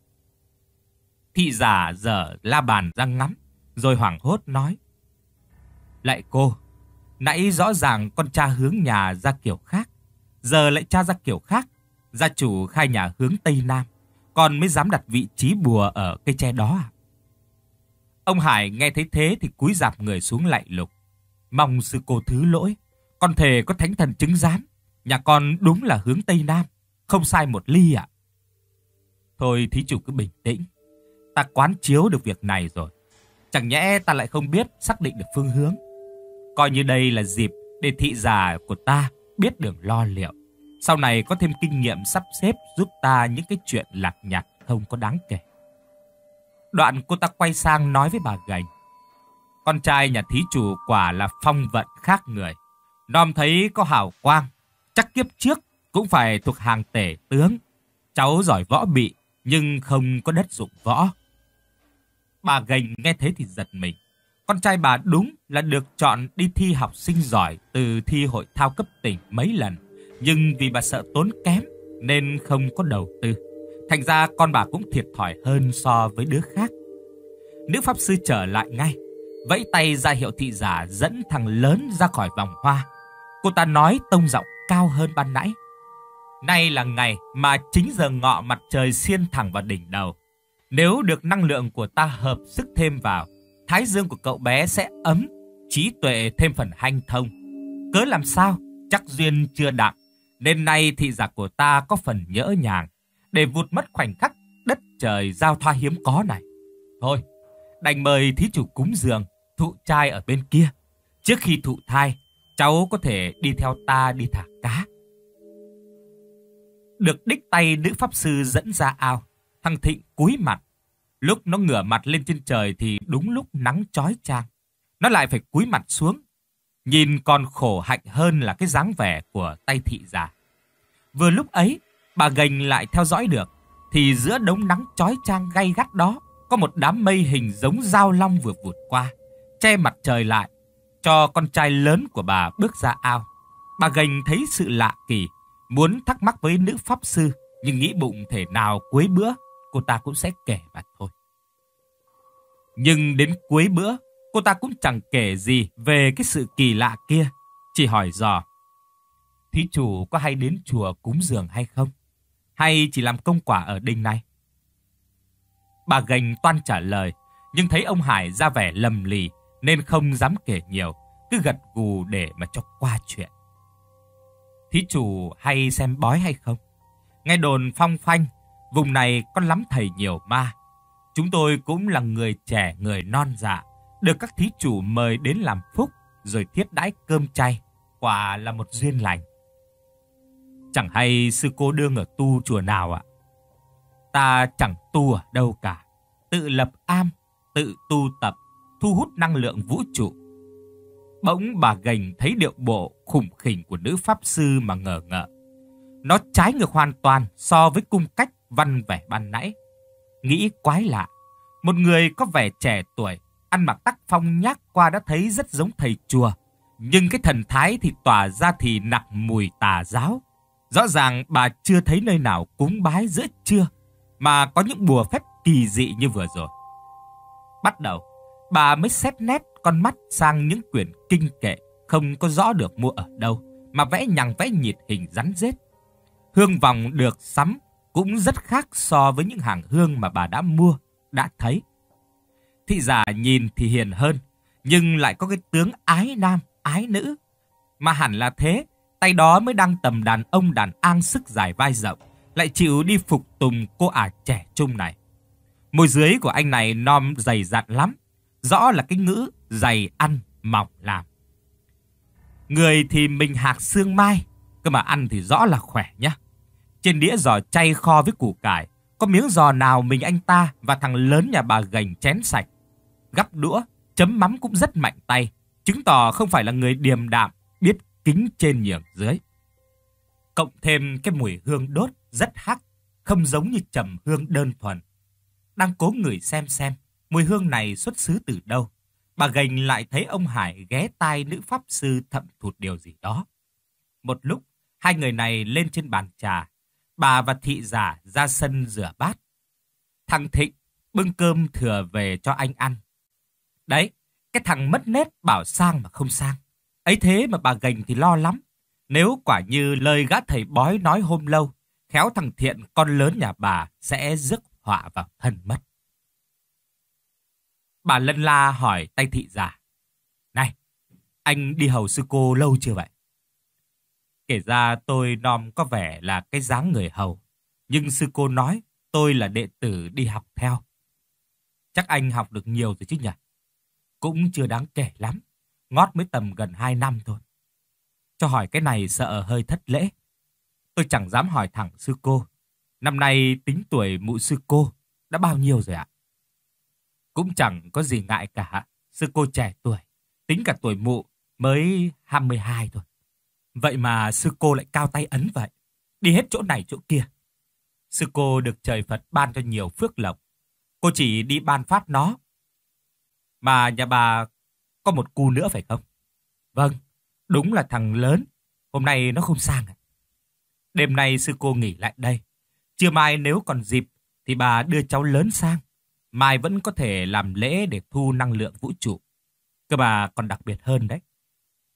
Thị giả dở la bàn ra ngắm, rồi hoảng hốt nói: "Lạy cô, nãy rõ ràng con tra hướng nhà ra kiểu khác, giờ lại tra ra kiểu khác. Gia chủ khai nhà hướng Tây Nam, con mới dám đặt vị trí bùa ở cây tre đó à?" Ông Hải nghe thấy thế thì cúi rạp người xuống lạy lục: "Mong sư cô thứ lỗi, con thề có thánh thần chứng giám, nhà con đúng là hướng Tây Nam, không sai một ly ạ." "Thôi thí chủ cứ bình tĩnh, ta quán chiếu được việc này rồi. Chẳng nhẽ ta lại không biết xác định được phương hướng. Coi như đây là dịp để thị giả của ta biết đường lo liệu, sau này có thêm kinh nghiệm sắp xếp giúp ta những cái chuyện lặt nhặt không có đáng kể." Đoạn cô ta quay sang nói với bà gành: "Con trai nhà thí chủ quả là phong vận khác người. Nom thấy có hào quang, chắc kiếp trước cũng phải thuộc hàng tể tướng. Cháu giỏi võ bị, nhưng không có đất dụng võ." Bà gành nghe thế thì giật mình. Con trai bà đúng là được chọn đi thi học sinh giỏi từ thi hội thao cấp tỉnh mấy lần, nhưng vì bà sợ tốn kém nên không có đầu tư. Thành ra con bà cũng thiệt thòi hơn so với đứa khác. Nữ pháp sư trở lại ngay, vẫy tay ra hiệu thị giả dẫn thằng lớn ra khỏi vòng hoa. Cô ta nói tông giọng cao hơn ban nãy. Nay là ngày mà chính giờ ngọ mặt trời xiên thẳng vào đỉnh đầu. Nếu được năng lượng của ta hợp sức thêm vào, thái dương của cậu bé sẽ ấm, trí tuệ thêm phần hanh thông. Cớ làm sao, chắc duyên chưa đặng, nên nay thị giả của ta có phần nhỡ nhàng, để vụt mất khoảnh khắc đất trời giao thoa hiếm có này. Thôi, đành mời thí chủ cúng dường, thụ trai ở bên kia. Trước khi thụ thai, cháu có thể đi theo ta đi thả cá. Được đích tay nữ pháp sư dẫn ra ao, thằng Thịnh cúi mặt. Lúc nó ngửa mặt lên trên trời thì đúng lúc nắng chói chang. Nó lại phải cúi mặt xuống. Nhìn còn khổ hạnh hơn là cái dáng vẻ của tay thị giả. Vừa lúc ấy, bà Gành lại theo dõi được, thì giữa đống nắng chói chang gay gắt đó, có một đám mây hình giống dao long vừa vụt qua, che mặt trời lại, cho con trai lớn của bà bước ra ao. Bà Gành thấy sự lạ kỳ, muốn thắc mắc với nữ pháp sư, nhưng nghĩ bụng thể nào cuối bữa cô ta cũng sẽ kể mà thôi. Nhưng đến cuối bữa, cô ta cũng chẳng kể gì về cái sự kỳ lạ kia, chỉ hỏi dò: thí chủ có hay đến chùa cúng dường hay không? Hay chỉ làm công quả ở đình này? Bà Gành toan trả lời, nhưng thấy ông Hải ra vẻ lầm lì nên không dám kể nhiều, cứ gật gù để mà cho qua chuyện. Thí chủ hay xem bói hay không? Nghe đồn phong phanh, vùng này có lắm thầy nhiều ma. Chúng tôi cũng là người trẻ, người non dạ, được các thí chủ mời đến làm phúc, rồi thiết đãi cơm chay, quả là một duyên lành. Chẳng hay sư cô đương ở tu chùa nào ạ? Ta chẳng tu ở đâu cả, tự lập am, tự tu tập, thu hút năng lượng vũ trụ. Bỗng bà Gành thấy điệu bộ khủng khỉnh của nữ pháp sư mà ngờ ngợ. Nó trái ngược hoàn toàn so với cung cách văn vẻ ban nãy. Nghĩ quái lạ, một người có vẻ trẻ tuổi, ăn mặc tác phong nhác qua đã thấy rất giống thầy chùa, nhưng cái thần thái thì tỏa ra thì nặc mùi tà giáo. Rõ ràng bà chưa thấy nơi nào cúng bái giữa trưa mà có những bùa phép kỳ dị như vừa rồi. Bắt đầu, bà mới xét nét con mắt sang những quyển kinh kệ không có rõ được mua ở đâu, mà vẽ nhằng vẽ nhịt hình rắn rết. Hương vòng được sắm cũng rất khác so với những hàng hương mà bà đã mua, đã thấy. Thị giả nhìn thì hiền hơn, nhưng lại có cái tướng ái nam, ái nữ. Mà hẳn là thế, tay đó mới đang tầm đàn ông đàn ang sức dài vai rộng, lại chịu đi phục tùng cô ả trẻ trung này. Môi dưới của anh này nom dày dặn lắm, rõ là cái ngữ dày ăn, mỏng làm. Người thì mình hạc xương mai, cơ mà ăn thì rõ là khỏe nhá. Trên đĩa giò chay kho với củ cải, có miếng giò nào mình anh ta và thằng lớn nhà bà Gành chén sạch. Gắp đũa, chấm mắm cũng rất mạnh tay, chứng tỏ không phải là người điềm đạm, biết kính trên nhường dưới. Cộng thêm cái mùi hương đốt rất hắc, không giống như trầm hương đơn thuần. Đang cố ngửi xem xem mùi hương này xuất xứ từ đâu, bà Gành lại thấy ông Hải ghé tai nữ pháp sư thậm thụt điều gì đó. Một lúc, hai người này lên trên bàn trà, bà và thị giả ra sân rửa bát. Thằng Thịnh bưng cơm thừa về cho anh ăn. Đấy, cái thằng mất nết bảo sang mà không sang. Ấy thế mà bà Gành thì lo lắm. Nếu quả như lời gã thầy bói nói hôm lâu, khéo thằng Thiện con lớn nhà bà sẽ rước họa vào thân mất. Bà lân la hỏi tay thị giả: này, anh đi hầu sư cô lâu chưa vậy? Kể ra tôi nom có vẻ là cái dáng người hầu, nhưng sư cô nói tôi là đệ tử đi học theo. Chắc anh học được nhiều rồi chứ nhỉ? Cũng chưa đáng kể lắm, ngót mới tầm gần hai năm thôi. Cho hỏi cái này sợ hơi thất lễ. Tôi chẳng dám hỏi thẳng sư cô. Năm nay tính tuổi mụ sư cô đã bao nhiêu rồi ạ? Cũng chẳng có gì ngại cả. Sư cô trẻ tuổi, tính cả tuổi mụ mới hai mươi hai thôi. Vậy mà sư cô lại cao tay ấn vậy, đi hết chỗ này chỗ kia. Sư cô được trời Phật ban cho nhiều phước lộc, cô chỉ đi ban phát nó. Mà nhà bà có một cu nữa phải không? Vâng, đúng là thằng lớn, hôm nay nó không sang ạ. Đêm nay sư cô nghỉ lại đây, trưa mai nếu còn dịp thì bà đưa cháu lớn sang. Mai vẫn có thể làm lễ để thu năng lượng vũ trụ. Cơ bà còn đặc biệt hơn đấy.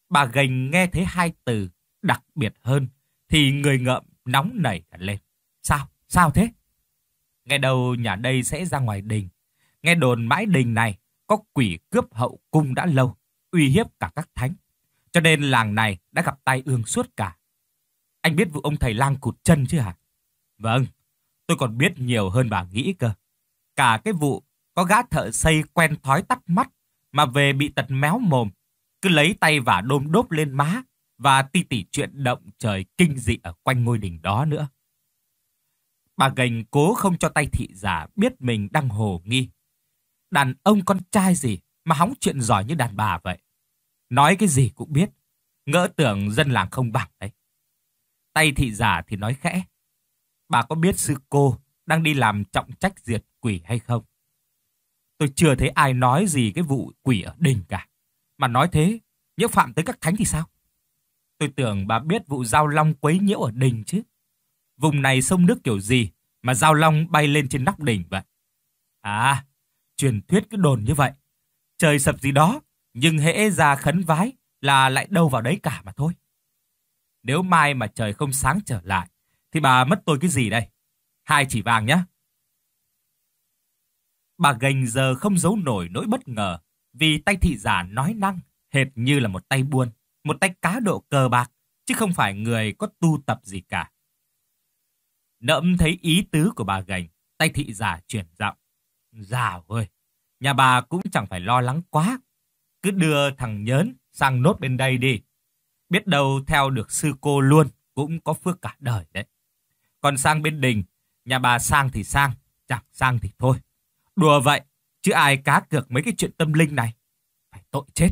Bà Gành nghe thấy hai từ đặc biệt hơn thì người ngợm nóng nảy cả lên. Sao? Sao thế? Nghe đâu nhà đây sẽ ra ngoài đình. Nghe đồn mãi đình này có quỷ cướp hậu cung đã lâu, uy hiếp cả các thánh. Cho nên làng này đã gặp tai ương suốt cả. Anh biết vụ ông thầy lang cụt chân chứ hả? Vâng, tôi còn biết nhiều hơn bà nghĩ cơ. Cả cái vụ có gã thợ xây quen thói tắt mắt mà về bị tật méo mồm, cứ lấy tay vả đôm đốp lên má và ti tỉ chuyện động trời kinh dị ở quanh ngôi đình đó nữa. Bà Gành cố không cho tay thị giả biết mình đang hồ nghi. Đàn ông con trai gì mà hóng chuyện giỏi như đàn bà vậy? Nói cái gì cũng biết, ngỡ tưởng dân làng không bằng đấy. Tay thị giả thì nói khẽ. Bà có biết sư cô đang đi làm trọng trách diệt quỷ hay không? Tôi chưa thấy ai nói gì cái vụ quỷ ở đình cả. Mà nói thế, nhỡ phạm tới các thánh thì sao? Tôi tưởng bà biết vụ Dao Long quấy nhiễu ở đình chứ. Vùng này sông nước kiểu gì mà Dao Long bay lên trên nóc đỉnh vậy? À, truyền thuyết cứ đồn như vậy. Trời sập gì đó, nhưng hễ ra khấn vái là lại đâu vào đấy cả mà thôi. Nếu mai mà trời không sáng trở lại, thì bà mất tôi cái gì đây? Hai chỉ vàng nhá. Bà Gành giờ không giấu nổi nỗi bất ngờ, vì tay thị giả nói năng hệt như là một tay buôn, một tay cá độ cờ bạc, chứ không phải người có tu tập gì cả. Nẫm thấy ý tứ của bà Gành, tay thị giả chuyển giọng. Dào ơi, nhà bà cũng chẳng phải lo lắng quá. Cứ đưa thằng Nhớn sang nốt bên đây đi. Biết đâu theo được sư cô luôn cũng có phước cả đời đấy. Còn sang bên đình, nhà bà sang thì sang, chẳng sang thì thôi. Đùa vậy, chứ ai cá cược mấy cái chuyện tâm linh này. Phải tội chết.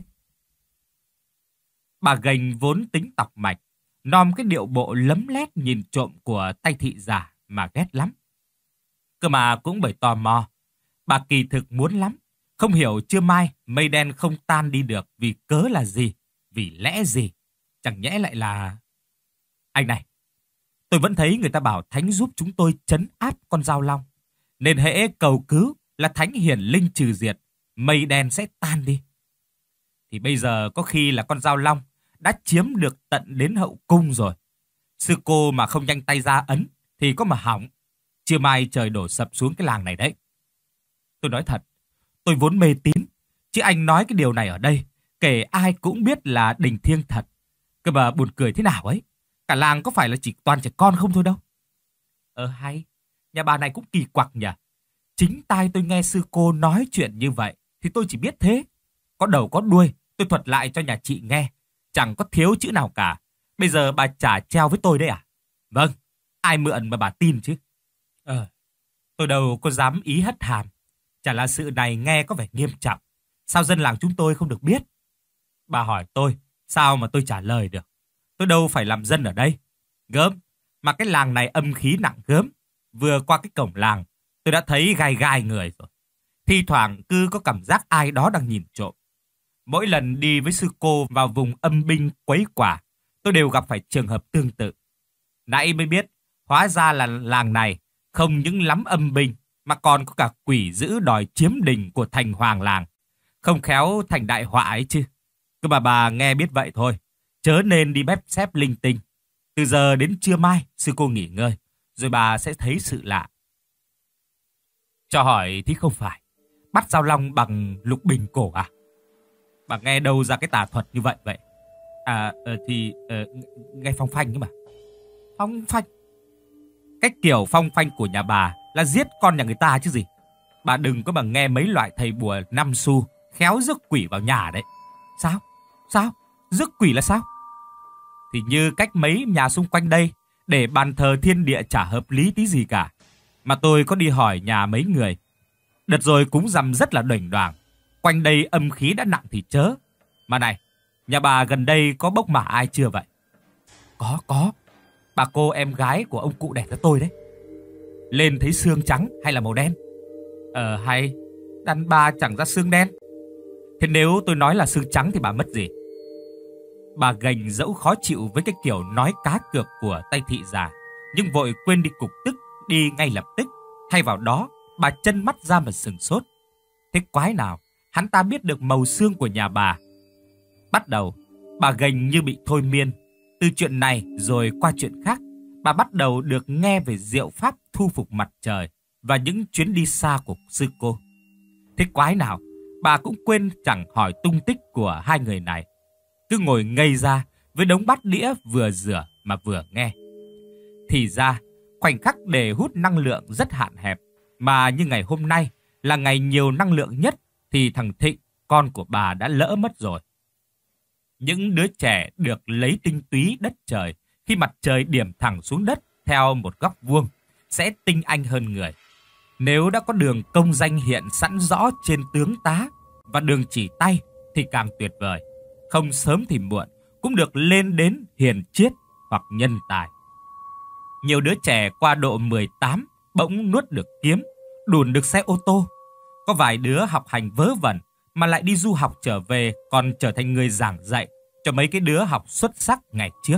Bà Gành vốn tính tọc mạch, nom cái điệu bộ lấm lét nhìn trộm của tay thị giả mà ghét lắm. Cơ mà cũng bởi tò mò, bà kỳ thực muốn lắm. Không hiểu trưa mai mây đen không tan đi được vì cớ là gì, vì lẽ gì. Chẳng nhẽ lại là... Anh này, tôi vẫn thấy người ta bảo thánh giúp chúng tôi trấn áp con Dao Long. Nên hễ cầu cứu là thánh hiển linh trừ diệt, mây đen sẽ tan đi. Thì bây giờ có khi là con Dao Long đã chiếm được tận đến hậu cung rồi. Sư cô mà không nhanh tay ra ấn thì có mà hỏng. Chưa mai trời đổ sập xuống cái làng này đấy. Tôi nói thật, tôi vốn mê tín, chứ anh nói cái điều này ở đây, kể ai cũng biết là đình thiêng thật. Cơ mà buồn cười thế nào ấy, cả làng có phải là chỉ toàn trẻ con không thôi đâu. Ờ hay, nhà bà này cũng kỳ quặc nhỉ. Chính tai tôi nghe sư cô nói chuyện như vậy, thì tôi chỉ biết thế. Có đầu có đuôi, tôi thuật lại cho nhà chị nghe. Chẳng có thiếu chữ nào cả. Bây giờ bà trả treo với tôi đấy à? Vâng, ai mượn mà bà tin chứ. Ờ, tôi đâu có dám ý hất hàm. Chả là sự này nghe có vẻ nghiêm trọng. Sao dân làng chúng tôi không được biết? Bà hỏi tôi, sao mà tôi trả lời được? Tôi đâu phải làm dân ở đây. Gớm, mà cái làng này âm khí nặng gớm. Vừa qua cái cổng làng, tôi đã thấy gai gai người rồi. Thi thoảng cứ có cảm giác ai đó đang nhìn trộm. Mỗi lần đi với sư cô vào vùng âm binh quấy quả, tôi đều gặp phải trường hợp tương tự. Nãy mới biết, hóa ra là làng này không những lắm âm binh, mà còn có cả quỷ dữ đòi chiếm đình của thành hoàng làng. Không khéo thành đại họa ấy chứ. Cứ bà bà nghe biết vậy thôi, chớ nên đi bếp xếp linh tinh. Từ giờ đến trưa mai, sư cô nghỉ ngơi, rồi bà sẽ thấy sự lạ. Cho hỏi thì không phải, bắt Dao Long bằng lục bình cổ à? Bà nghe đâu ra cái tà thuật như vậy vậy? À, thì uh, nghe phong phanh chứ mà. Phong phanh? Cái kiểu phong phanh của nhà bà là giết con nhà người ta chứ gì. Bà đừng có mà nghe mấy loại thầy bùa năm xu khéo rước quỷ vào nhà đấy. Sao? Sao? Rước quỷ là sao? Thì như cách mấy nhà xung quanh đây, để bàn thờ thiên địa chả hợp lý tí gì cả. Mà tôi có đi hỏi nhà mấy người. Đợt rồi cúng rằm rất là đoảnh đoảng. Quanh đây âm khí đã nặng thì chớ. Mà này, nhà bà gần đây có bốc mả ai chưa vậy? Có, có. Bà cô em gái của ông cụ đẻ cho tôi đấy. Lên thấy xương trắng hay là màu đen? Ờ hay, đàn bà chẳng ra xương đen. Thế nếu tôi nói là xương trắng thì bà mất gì? Bà Gành dẫu khó chịu với cái kiểu nói cá cược của tay thị giả, nhưng vội quên đi cục tức, đi ngay lập tức. Thay vào đó, bà chân mắt ra mà sừng sốt. Thế quái nào hắn ta biết được màu xương của nhà bà? Bắt đầu, Bà gành như bị thôi miên. Từ chuyện này rồi qua chuyện khác, bà bắt đầu được nghe về diệu pháp thu phục mặt trời và những chuyến đi xa của sư cô. Thế quái nào, bà cũng quên chẳng hỏi tung tích của hai người này. Cứ ngồi ngây ra với đống bát đĩa vừa rửa mà vừa nghe. Thì ra, khoảnh khắc để hút năng lượng rất hạn hẹp, mà như ngày hôm nay là ngày nhiều năng lượng nhất thì thằng Thịnh, con của bà đã lỡ mất rồi. Những đứa trẻ được lấy tinh túy đất trời khi mặt trời điểm thẳng xuống đất theo một góc vuông sẽ tinh anh hơn người. Nếu đã có đường công danh hiện sẵn rõ trên tướng tá và đường chỉ tay thì càng tuyệt vời. Không sớm thì muộn cũng được lên đến hiền triết hoặc nhân tài. Nhiều đứa trẻ qua độ mười tám bỗng nuốt được kiếm, đùn được xe ô tô. Có vài đứa học hành vớ vẩn mà lại đi du học trở về còn trở thành người giảng dạy cho mấy cái đứa học xuất sắc ngày trước.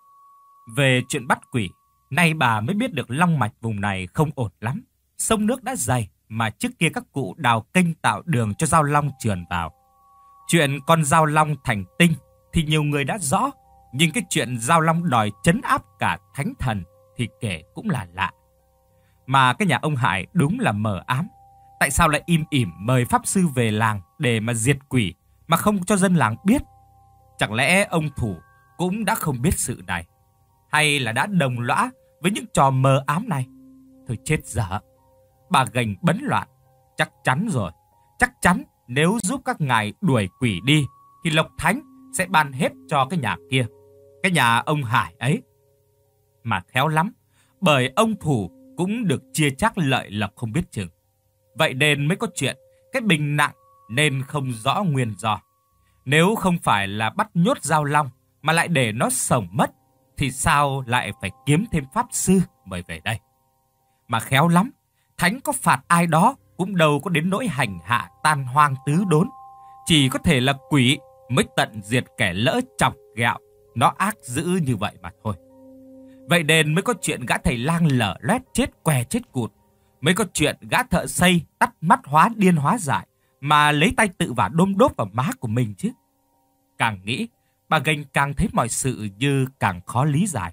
Về chuyện bắt quỷ, nay bà mới biết được long mạch vùng này không ổn lắm. Sông nước đã dày mà trước kia các cụ đào kênh tạo đường cho dao long trườn vào. Chuyện con dao long thành tinh thì nhiều người đã rõ, nhưng cái chuyện dao long đòi trấn áp cả thánh thần thì kể cũng là lạ. Mà cái nhà ông Hải đúng là mờ ám. Tại sao lại im ỉm mời pháp sư về làng để mà diệt quỷ mà không cho dân làng biết? Chẳng lẽ ông thủ cũng đã không biết sự này? Hay là đã đồng lõa với những trò mờ ám này? Thôi chết dở. Bà gành bấn loạn. Chắc chắn rồi. Chắc chắn nếu giúp các ngài đuổi quỷ đi thì Lộc Thánh sẽ ban hết cho cái nhà kia, cái nhà ông Hải ấy. Mà khéo lắm, bởi ông thủ cũng được chia chác lợi lộc không biết chừng. Vậy nên mới có chuyện cái bình nặng nên không rõ nguyên do. Nếu không phải là bắt nhốt dao long mà lại để nó sống mất thì sao lại phải kiếm thêm pháp sư mời về đây? Mà khéo lắm, Thánh có phạt ai đó cũng đâu có đến nỗi hành hạ tan hoang tứ đốn. Chỉ có thể là quỷ mới tận diệt kẻ lỡ chọc ghẹo, nó ác dữ như vậy mà thôi. Vậy nên mới có chuyện gã thầy lang lở loét chết què chết cụt, mới có chuyện gã thợ xây tắt mắt hóa điên hóa dại mà lấy tay tự vả đôm đốp vào má của mình chứ. Càng nghĩ, bà gành càng thấy mọi sự như càng khó lý giải.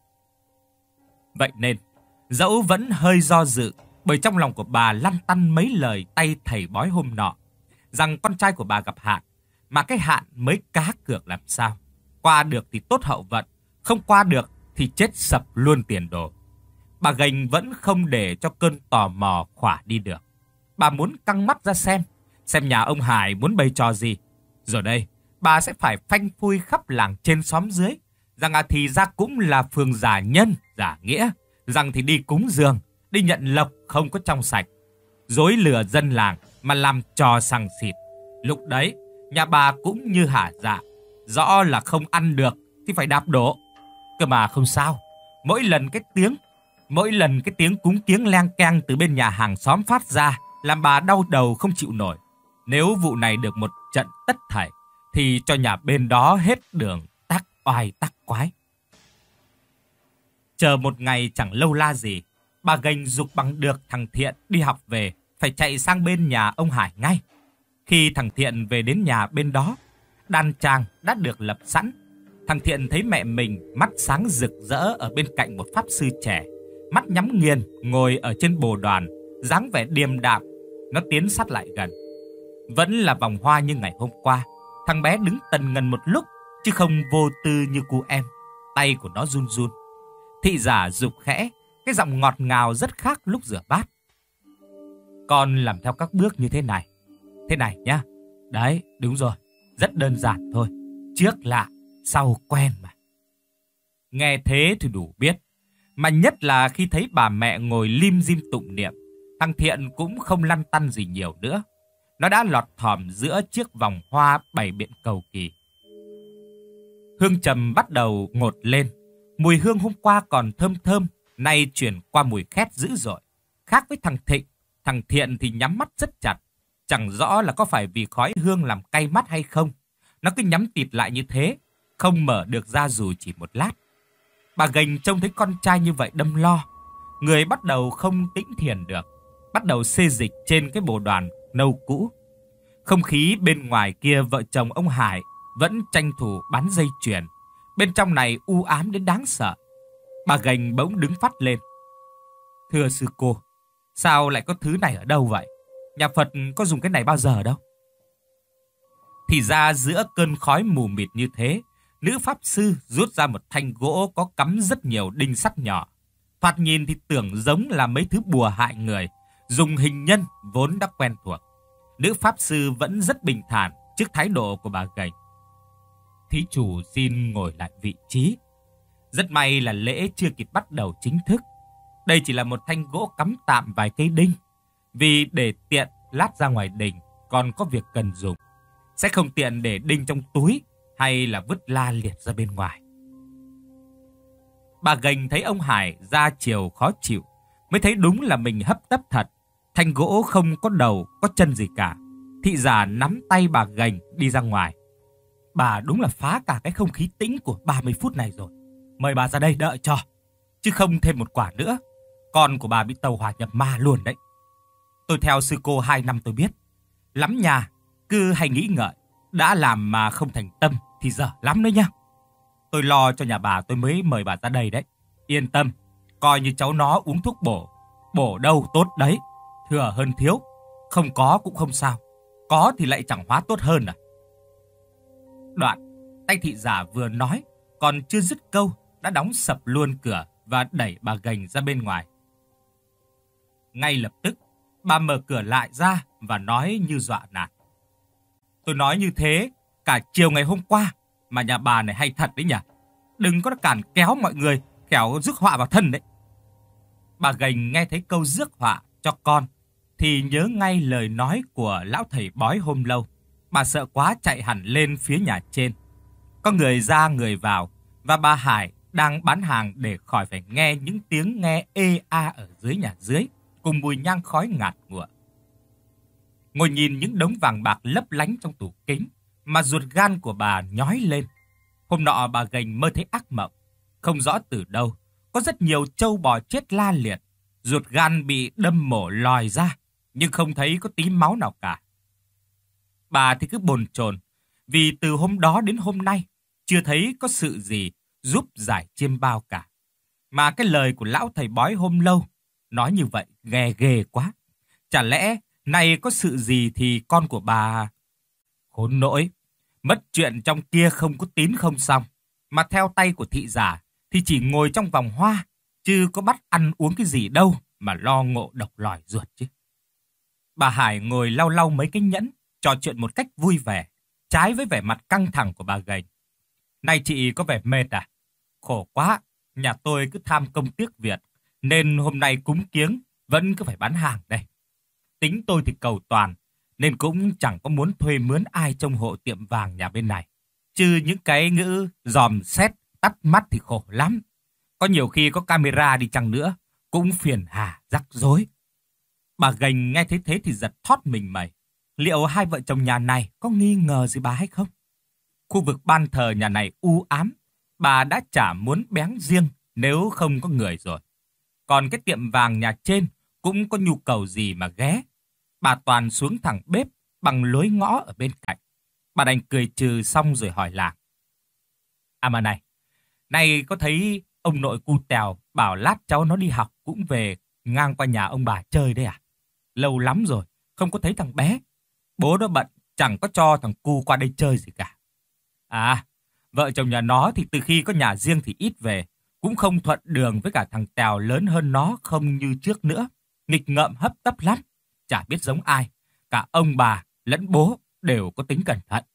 Vậy nên, dẫu vẫn hơi do dự, bởi trong lòng của bà lăn tăn mấy lời tay thầy bói hôm nọ, rằng con trai của bà gặp hạn, mà cái hạn mới cá cược làm sao. Qua được thì tốt hậu vận, không qua được thì chết sập luôn tiền đồ. Bà gành vẫn không để cho cơn tò mò khỏa đi được. Bà muốn căng mắt ra xem, xem nhà ông Hải muốn bày trò gì. Rồi đây, bà sẽ phải phanh phui khắp làng trên xóm dưới, rằng à thì ra cũng là phường giả nhân, giả nghĩa, rằng thì đi cúng dường, đi nhận lộc không có trong sạch, dối lừa dân làng mà làm trò sằng xịt. Lúc đấy, nhà bà cũng như hả dạ, rõ là không ăn được thì phải đạp đổ. Cơ mà không sao, mỗi lần cái tiếng, mỗi lần cái tiếng cúng kiếng leng keng từ bên nhà hàng xóm phát ra làm bà đau đầu không chịu nổi. Nếu vụ này được một trận tất thảy thì cho nhà bên đó hết đường tắc oai tắc quái. Chờ một ngày chẳng lâu la gì, bà gành giục bằng được thằng Thiện đi học về, phải chạy sang bên nhà ông Hải ngay. Khi thằng Thiện về đến nhà bên đó, đàn tràng đã được lập sẵn. Thằng Thiện thấy mẹ mình mắt sáng rực rỡ ở bên cạnh một pháp sư trẻ, mắt nhắm nghiền ngồi ở trên bồ đoàn, dáng vẻ điềm đạm. Nó tiến sát lại gần. Vẫn là vòng hoa như ngày hôm qua. Thằng bé đứng tần ngần một lúc, chứ không vô tư như cu em. Tay của nó run run. Thị giả giục khẽ, cái giọng ngọt ngào rất khác lúc rửa bát. Con làm theo các bước như thế này. Thế này nhá. Đấy, đúng rồi. Rất đơn giản thôi. Trước lạ, sau quen mà. Nghe thế thì đủ biết. Mà nhất là khi thấy bà mẹ ngồi lim dim tụng niệm, thằng Thiện cũng không lăn tăn gì nhiều nữa. Nó đã lọt thỏm giữa chiếc vòng hoa bày biện cầu kỳ. Hương trầm bắt đầu ngột lên. Mùi hương hôm qua còn thơm thơm, nay chuyển qua mùi khét dữ dội. Khác với thằng Thịnh, thằng Thiện thì nhắm mắt rất chặt. Chẳng rõ là có phải vì khói hương làm cay mắt hay không. Nó cứ nhắm tịt lại như thế, không mở được ra dù chỉ một lát. Bà gành trông thấy con trai như vậy đâm lo. Người bắt đầu không tĩnh thiền được, bắt đầu xê dịch trên cái bồ đoàn nâu cũ. Không khí bên ngoài kia vợ chồng ông Hải vẫn tranh thủ bán dây chuyền. Bên trong này u ám đến đáng sợ. Bà Gành bỗng đứng phắt lên. Thưa sư cô, sao lại có thứ này ở đâu vậy? Nhà Phật có dùng cái này bao giờ đâu? Thì ra giữa cơn khói mù mịt như thế, nữ pháp sư rút ra một thanh gỗ có cắm rất nhiều đinh sắt nhỏ. Thoạt nhìn thì tưởng giống là mấy thứ bùa hại người, dùng hình nhân vốn đã quen thuộc. Nữ pháp sư vẫn rất bình thản trước thái độ của bà Gành. Thí chủ xin ngồi lại vị trí. Rất may là lễ chưa kịp bắt đầu chính thức. Đây chỉ là một thanh gỗ cắm tạm vài cây đinh, vì để tiện lát ra ngoài đình còn có việc cần dùng. Sẽ không tiện để đinh trong túi hay là vứt la liệt ra bên ngoài. Bà Gành thấy ông Hải ra chiều khó chịu, mới thấy đúng là mình hấp tấp thật. Thanh gỗ không có đầu, có chân gì cả. Thị giả nắm tay bà Gành đi ra ngoài. Bà đúng là phá cả cái không khí tĩnh của ba mươi phút này rồi. Mời bà ra đây đợi cho, chứ không thêm một quả nữa, con của bà bị tàu hỏa nhập ma luôn đấy. Tôi theo sư cô hai năm tôi biết, lắm nhà cứ hay nghĩ ngợi, đã làm mà không thành tâm thì dở lắm đấy nhá. Tôi lo cho nhà bà tôi mới mời bà ra đây đấy. Yên tâm, coi như cháu nó uống thuốc bổ, bổ đâu tốt đấy, thừa hơn thiếu, không có cũng không sao, có thì lại chẳng hóa tốt hơn à. Đoạn, tay thị giả vừa nói, còn chưa dứt câu, đã đóng sập luôn cửa và đẩy bà Gành ra bên ngoài. Ngay lập tức, bà mở cửa lại ra và nói như dọa nạt. Tôi nói như thế, cả chiều ngày hôm qua, mà nhà bà này hay thật đấy nhỉ. Đừng có cản kéo mọi người, kẻo rước họa vào thân đấy. Bà Gành nghe thấy câu rước họa cho con, thì nhớ ngay lời nói của lão thầy bói hôm lâu. Bà sợ quá chạy hẳn lên phía nhà trên. Có người ra người vào, và bà Hải đang bán hàng để khỏi phải nghe những tiếng nghe ê a ở dưới nhà dưới, cùng mùi nhang khói ngạt ngụa. Ngồi nhìn những đống vàng bạc lấp lánh trong tủ kính, mà ruột gan của bà nhói lên. Hôm nọ bà Gành mơ thấy ác mộng, không rõ từ đâu, có rất nhiều trâu bò chết la liệt, ruột gan bị đâm mổ lòi ra, nhưng không thấy có tí máu nào cả. Bà thì cứ bồn chồn, vì từ hôm đó đến hôm nay, chưa thấy có sự gì giúp giải chiêm bao cả. Mà cái lời của lão thầy bói hôm lâu, nói như vậy ghê ghê quá. Chả lẽ này có sự gì thì con của bà... Khốn nỗi, mất chuyện trong kia không có tín không xong, mà theo tay của thị giả thì chỉ ngồi trong vòng hoa, chứ có bắt ăn uống cái gì đâu mà lo ngộ độc lòi ruột chứ. Bà Hải ngồi lau lau mấy cái nhẫn, trò chuyện một cách vui vẻ, trái với vẻ mặt căng thẳng của bà Gành. Này chị có vẻ mệt à? Khổ quá, nhà tôi cứ tham công tiếc việc, nên hôm nay cúng kiếng vẫn cứ phải bán hàng đây. Tính tôi thì cầu toàn, nên cũng chẳng có muốn thuê mướn ai trông hộ tiệm vàng nhà bên này. Chứ những cái ngữ dòm xét tắt mắt thì khổ lắm. Có nhiều khi có camera đi chăng nữa, cũng phiền hà rắc rối. Bà Gành nghe thấy thế thì giật thót mình mẩy. Liệu hai vợ chồng nhà này có nghi ngờ gì bà hay không? Khu vực ban thờ nhà này u ám, bà đã chả muốn bén riêng nếu không có người rồi. Còn cái tiệm vàng nhà trên cũng có nhu cầu gì mà ghé. Bà toàn xuống thẳng bếp bằng lối ngõ ở bên cạnh. Bà đành cười trừ xong rồi hỏi làng. À mà này, này có thấy ông nội cu Tèo bảo lát cháu nó đi học cũng về ngang qua nhà ông bà chơi đấy à? Lâu lắm rồi, không có thấy thằng bé. Bố nó bận, chẳng có cho thằng cu qua đây chơi gì cả. À, vợ chồng nhà nó thì từ khi có nhà riêng thì ít về, cũng không thuận đường với cả thằng Tèo lớn hơn nó không như trước nữa. Nghịch ngợm hấp tấp lắm, chả biết giống ai. Cả ông bà lẫn bố đều có tính cẩn thận.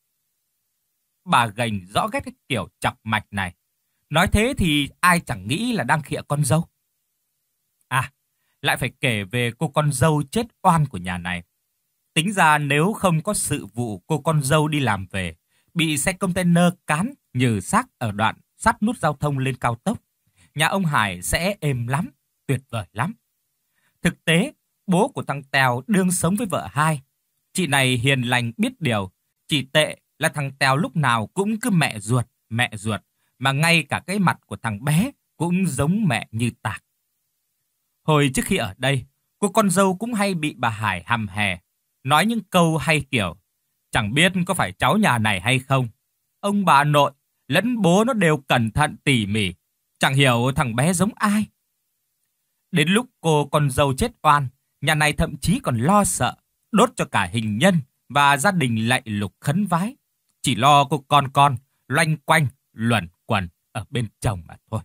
Bà Gành rõ ghét cái kiểu chọc mạch này. Nói thế thì ai chẳng nghĩ là đang khịa con dâu. À, lại phải kể về cô con dâu chết oan của nhà này. Tính ra nếu không có sự vụ cô con dâu đi làm về, bị xe container cán nhừ xác ở đoạn sát nút giao thông lên cao tốc, nhà ông Hải sẽ êm lắm, tuyệt vời lắm. Thực tế, bố của thằng Tèo đương sống với vợ hai. Chị này hiền lành biết điều, chỉ tệ là thằng Tèo lúc nào cũng cứ mẹ ruột, mẹ ruột, mà ngay cả cái mặt của thằng bé cũng giống mẹ như tạc. Hồi trước khi ở đây, cô con dâu cũng hay bị bà Hải hăm hè, nói những câu hay kiểu, chẳng biết có phải cháu nhà này hay không. Ông bà nội lẫn bố nó đều cẩn thận tỉ mỉ, chẳng hiểu thằng bé giống ai. Đến lúc cô con dâu chết oan, nhà này thậm chí còn lo sợ, đốt cho cả hình nhân và gia đình lạy lục khấn vái. Chỉ lo cô con con loanh quanh, luẩn quẩn ở bên chồng mà thôi.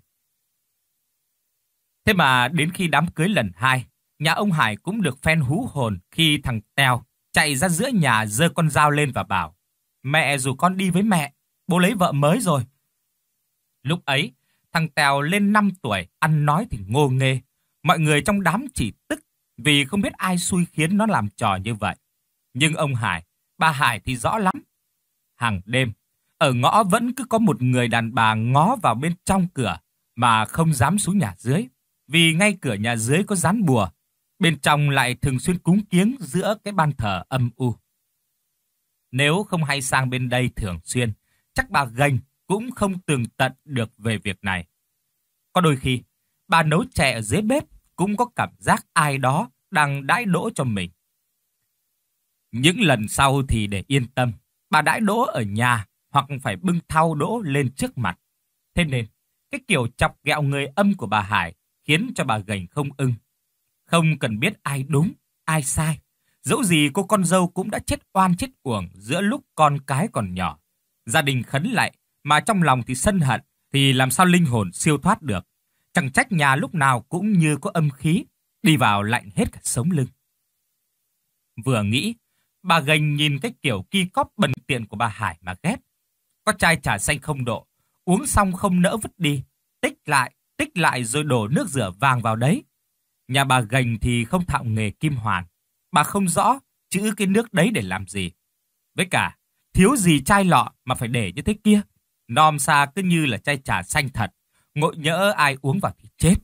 Thế mà đến khi đám cưới lần hai, nhà ông Hải cũng được phen hú hồn khi thằng Tèo chạy ra giữa nhà giơ con dao lên và bảo: "Mẹ rủ con đi với mẹ, bố lấy vợ mới rồi." Lúc ấy, thằng Tèo lên năm tuổi, ăn nói thì ngô nghê. Mọi người trong đám chỉ tức vì không biết ai xui khiến nó làm trò như vậy. Nhưng ông Hải, bà Hải thì rõ lắm. Hàng đêm, ở ngõ vẫn cứ có một người đàn bà ngó vào bên trong cửa mà không dám xuống nhà dưới. Vì ngay cửa nhà dưới có dán bùa, bên trong lại thường xuyên cúng kiếng giữa cái ban thờ âm u. Nếu không hay sang bên đây thường xuyên, chắc bà Gành cũng không tường tận được về việc này. Có đôi khi, bà nấu chè ở dưới bếp cũng có cảm giác ai đó đang đãi đỗ cho mình. Những lần sau thì để yên tâm, bà đãi đỗ ở nhà hoặc phải bưng thau đỗ lên trước mặt. Thế nên, cái kiểu chọc ghẹo người âm của bà Hải khiến cho bà Gành không ưng. Không cần biết ai đúng, ai sai. Dẫu gì cô con dâu cũng đã chết oan chết uổng giữa lúc con cái còn nhỏ. Gia đình khấn lạy, mà trong lòng thì sân hận, thì làm sao linh hồn siêu thoát được. Chẳng trách nhà lúc nào cũng như có âm khí, đi vào lạnh hết cả sống lưng. Vừa nghĩ, bà Gành nhìn cái kiểu ki cóp bần tiện của bà Hải mà ghét. Có chai trà xanh không độ, uống xong không nỡ vứt đi, tích lại, tích lại rồi đổ nước rửa vàng vào đấy. Nhà bà Gành thì không thạo nghề kim hoàn, bà không rõ chữ cái nước đấy để làm gì. Với cả, thiếu gì chai lọ mà phải để như thế kia. Nom xa cứ như là chai trà xanh thật, ngộ nhỡ ai uống vào thì chết.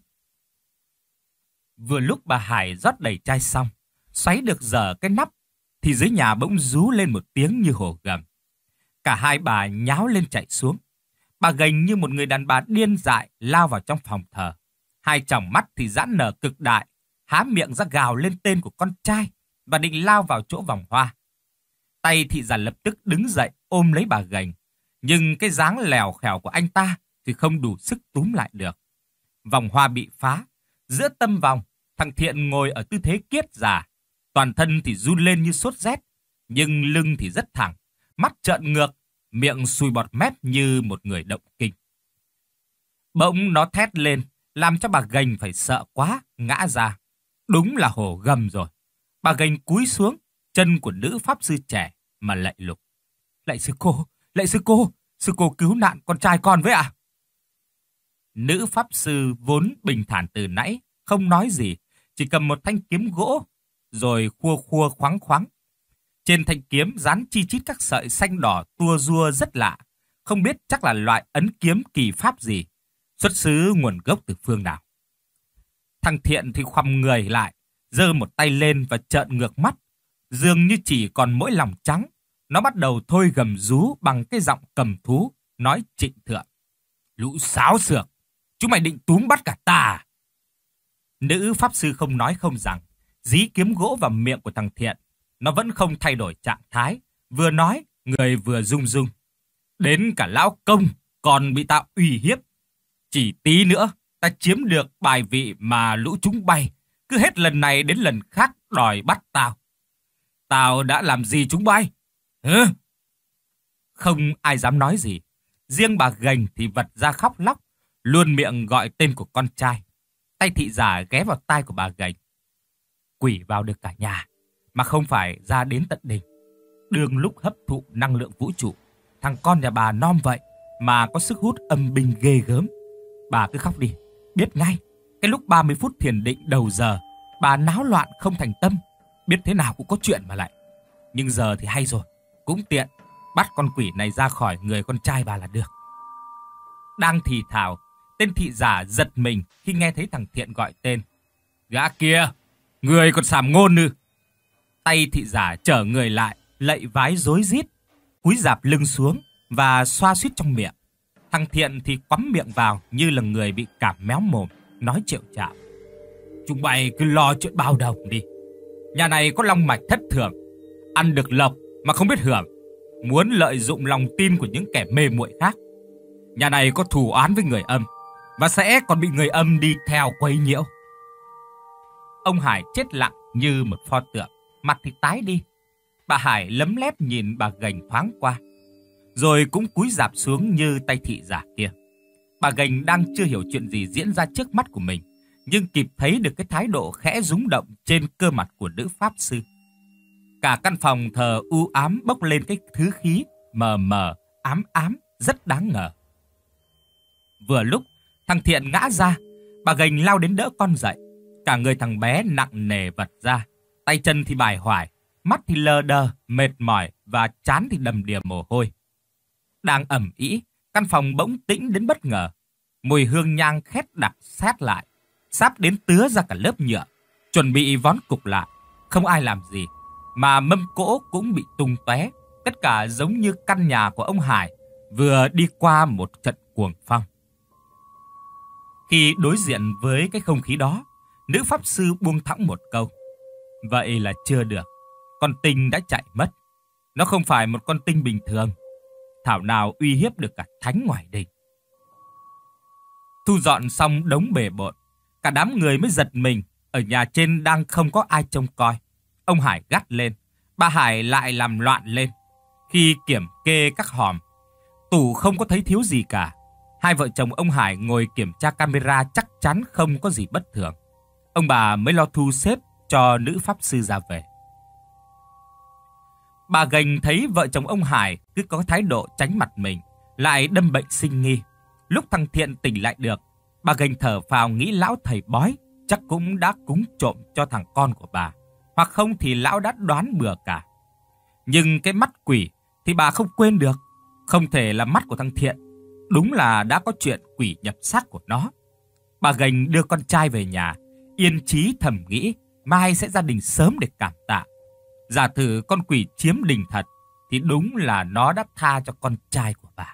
Vừa lúc bà Hải rót đầy chai xong, xoáy được dở cái nắp, thì dưới nhà bỗng rú lên một tiếng như hổ gầm. Cả hai bà nháo lên chạy xuống. Bà Gành như một người đàn bà điên dại lao vào trong phòng thờ. Hai tròng mắt thì giãn nở cực đại, há miệng ra gào lên tên của con trai và định lao vào chỗ vòng hoa. Tay thị giả lập tức đứng dậy ôm lấy bà Gành, nhưng cái dáng lèo khèo của anh ta thì không đủ sức túm lại được. Vòng hoa bị phá, giữa tâm vòng, thằng Thiện ngồi ở tư thế kiết già, toàn thân thì run lên như sốt rét, nhưng lưng thì rất thẳng, mắt trợn ngược, miệng sùi bọt mép như một người động kinh. Bỗng nó thét lên, làm cho bà Gành phải sợ quá, ngã ra. Đúng là hổ gầm rồi. Bà Gành cúi xuống, chân của nữ pháp sư trẻ mà lạy lục. "Lạy sư cô, lạy sư cô, sư cô cứu nạn con trai con với ạ." Nữ pháp sư vốn bình thản từ nãy, không nói gì, chỉ cầm một thanh kiếm gỗ, rồi khua khua khoáng khoáng. Trên thanh kiếm dán chi chít các sợi xanh đỏ tua rua rất lạ, không biết chắc là loại ấn kiếm kỳ pháp gì, xuất xứ nguồn gốc từ phương nào. Thằng Thiện thì khoằm người lại, giơ một tay lên và trợn ngược mắt, dường như chỉ còn mỗi lòng trắng. Nó bắt đầu thôi gầm rú bằng cái giọng cầm thú, nói trịnh thượng: "Lũ sáo xược, chúng mày định túm bắt cả ta à?" Nữ pháp sư không nói không rằng, dí kiếm gỗ vào miệng của thằng Thiện. Nó vẫn không thay đổi trạng thái, vừa nói, người vừa rung rung. "Đến cả lão công còn bị tao uy hiếp. Chỉ tí nữa, ta chiếm được bài vị mà lũ chúng bay, cứ hết lần này đến lần khác đòi bắt tao. Tao đã làm gì chúng bay? Hứ?" Không ai dám nói gì. Riêng bà Gành thì vật ra khóc lóc, luôn miệng gọi tên của con trai. Tay thị giả ghé vào tai của bà Gành: "Quỷ vào được cả nhà, mà không phải ra đến tận đỉnh. Đường lúc hấp thụ năng lượng vũ trụ, thằng con nhà bà non vậy mà có sức hút âm binh ghê gớm. Bà cứ khóc đi, biết ngay. Cái lúc ba mươi phút thiền định đầu giờ, bà náo loạn không thành tâm, biết thế nào cũng có chuyện mà lại. Nhưng giờ thì hay rồi, cũng tiện, bắt con quỷ này ra khỏi người con trai bà là được." Đang thì thào, tên thị giả giật mình khi nghe thấy thằng Thiện gọi tên: "Gã kia, người còn sàm ngôn ư?" Tay thị giả trở người lại, lạy vái rối rít, cúi rạp lưng xuống và xoa suýt trong miệng. Thằng Thiện thì quắm miệng vào như là người bị cảm méo mồm, nói triệu chạo: "Chúng mày cứ lo chuyện bao đồng đi. Nhà này có long mạch thất thường, ăn được lộc mà không biết hưởng. muốn lợi dụng lòng tin của những kẻ mê muội khác. Nhà này có thù oán với người âm, và sẽ còn bị người âm đi theo quấy nhiễu. Ông Hải chết lặng như một pho tượng, mặt thì tái đi. Bà Hải lấm lép nhìn bà Gành thoáng qua, rồi cũng cúi rạp xuống như tay thị giả kia. Bà Gành đang chưa hiểu chuyện gì diễn ra trước mắt của mình, nhưng kịp thấy được cái thái độ khẽ rúng động trên cơ mặt của nữ pháp sư. Cả căn phòng thờ u ám bốc lên cái thứ khí mờ mờ, ám ám, rất đáng ngờ. Vừa lúc thằng Thiện ngã ra, bà Gành lao đến đỡ con dậy. Cả người thằng bé nặng nề vật ra, tay chân thì bài hoài, mắt thì lờ đờ, mệt mỏi và trán thì đầm đìa mồ hôi. Đang ầm ĩ, căn phòng bỗng tĩnh đến bất ngờ. Mùi hương nhang khét đặc sát lại, sáp đến tứa ra cả lớp nhựa, chuẩn bị vón cục lại. Không ai làm gì, mà mâm cỗ cũng bị tung tóe. Tất cả giống như căn nhà của ông Hải vừa đi qua một trận cuồng phong. Khi đối diện với cái không khí đó, nữ pháp sư buông thõng một câu: vậy là chưa được, con tinh đã chạy mất. Nó không phải một con tinh bình thường, thảo nào uy hiếp được cả thánh ngoài đình. Thu dọn xong đống bề bộn, cả đám người mới giật mình. Ở nhà trên đang không có ai trông coi. Ông Hải gắt lên, bà Hải lại làm loạn lên. Khi kiểm kê các hòm, tủ không có thấy thiếu gì cả. Hai vợ chồng ông Hải ngồi kiểm tra camera, chắc chắn không có gì bất thường. Ông bà mới lo thu xếp cho nữ pháp sư ra về. Bà Gành thấy vợ chồng ông Hải cứ có thái độ tránh mặt mình, lại đâm bệnh sinh nghi. Lúc thằng Thiện tỉnh lại được, bà Gành thở phào nghĩ lão thầy bói chắc cũng đã cúng trộm cho thằng con của bà, hoặc không thì lão đã đoán bừa cả. Nhưng cái mắt quỷ thì bà không quên được, không thể là mắt của thằng Thiện. Đúng là đã có chuyện quỷ nhập xác của nó. Bà Gành đưa con trai về nhà, yên chí thầm nghĩ mai sẽ gia đình sớm để cảm tạ. Giả thử con quỷ chiếm đình thật thì đúng là nó đã tha cho con trai của bà.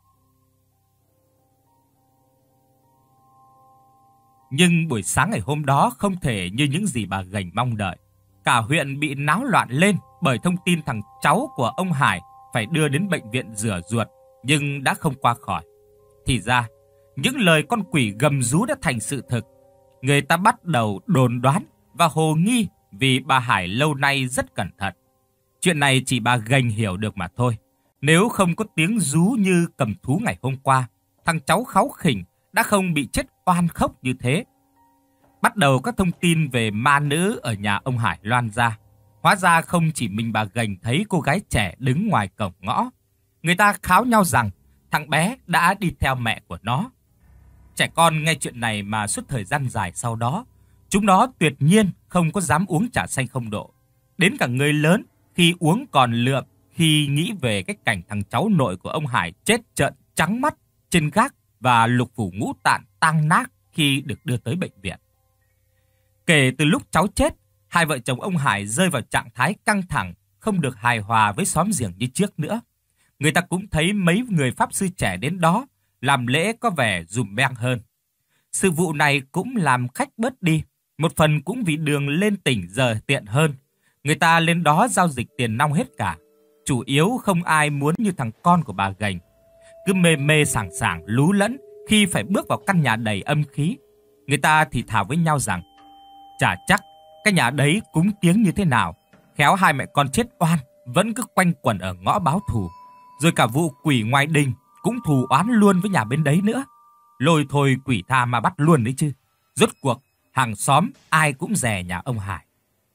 Nhưng buổi sáng ngày hôm đó không thể như những gì bà Gành mong đợi. Cả huyện bị náo loạn lên bởi thông tin thằng cháu của ông Hải phải đưa đến bệnh viện rửa ruột nhưng đã không qua khỏi. Thì ra, những lời con quỷ gầm rú đã thành sự thực. Người ta bắt đầu đồn đoán và hồ nghi vì bà Hải lâu nay rất cẩn thận. Chuyện này chỉ bà Gành hiểu được mà thôi. Nếu không có tiếng rú như cầm thú ngày hôm qua, thằng cháu kháu khỉnh đã không bị chết oan khóc như thế. Bắt đầu các thông tin về ma nữ ở nhà ông Hải loan ra. Hóa ra không chỉ mình bà Gành thấy cô gái trẻ đứng ngoài cổng ngõ. Người ta kháo nhau rằng thằng bé đã đi theo mẹ của nó. Trẻ con nghe chuyện này mà suốt thời gian dài sau đó, chúng nó tuyệt nhiên không có dám uống trà xanh không độ. Đến cả người lớn khi uống còn lượm khi nghĩ về cái cảnh thằng cháu nội của ông Hải chết trợn trắng mắt trên gác và lục phủ ngũ tạng tang nát khi được đưa tới bệnh viện. Kể từ lúc cháu chết, hai vợ chồng ông Hải rơi vào trạng thái căng thẳng, không được hài hòa với xóm giềng như trước nữa. Người ta cũng thấy mấy người pháp sư trẻ đến đó làm lễ có vẻ dùm beng hơn. Sự vụ này cũng làm khách bớt đi, một phần cũng vì đường lên tỉnh giờ tiện hơn. Người ta lên đó giao dịch tiền nong hết cả. Chủ yếu không ai muốn như thằng con của bà Gành, cứ mê mê sảng sảng lú lẫn khi phải bước vào căn nhà đầy âm khí. Người ta thì thào với nhau rằng chả chắc cái nhà đấy cúng tiếng như thế nào, khéo hai mẹ con chết oan vẫn cứ quanh quẩn ở ngõ báo thù. Rồi cả vụ quỷ ngoài đình cũng thù oán luôn với nhà bên đấy nữa. Lôi thôi quỷ tha mà bắt luôn đấy chứ. Rốt cuộc hàng xóm ai cũng dè nhà ông Hải.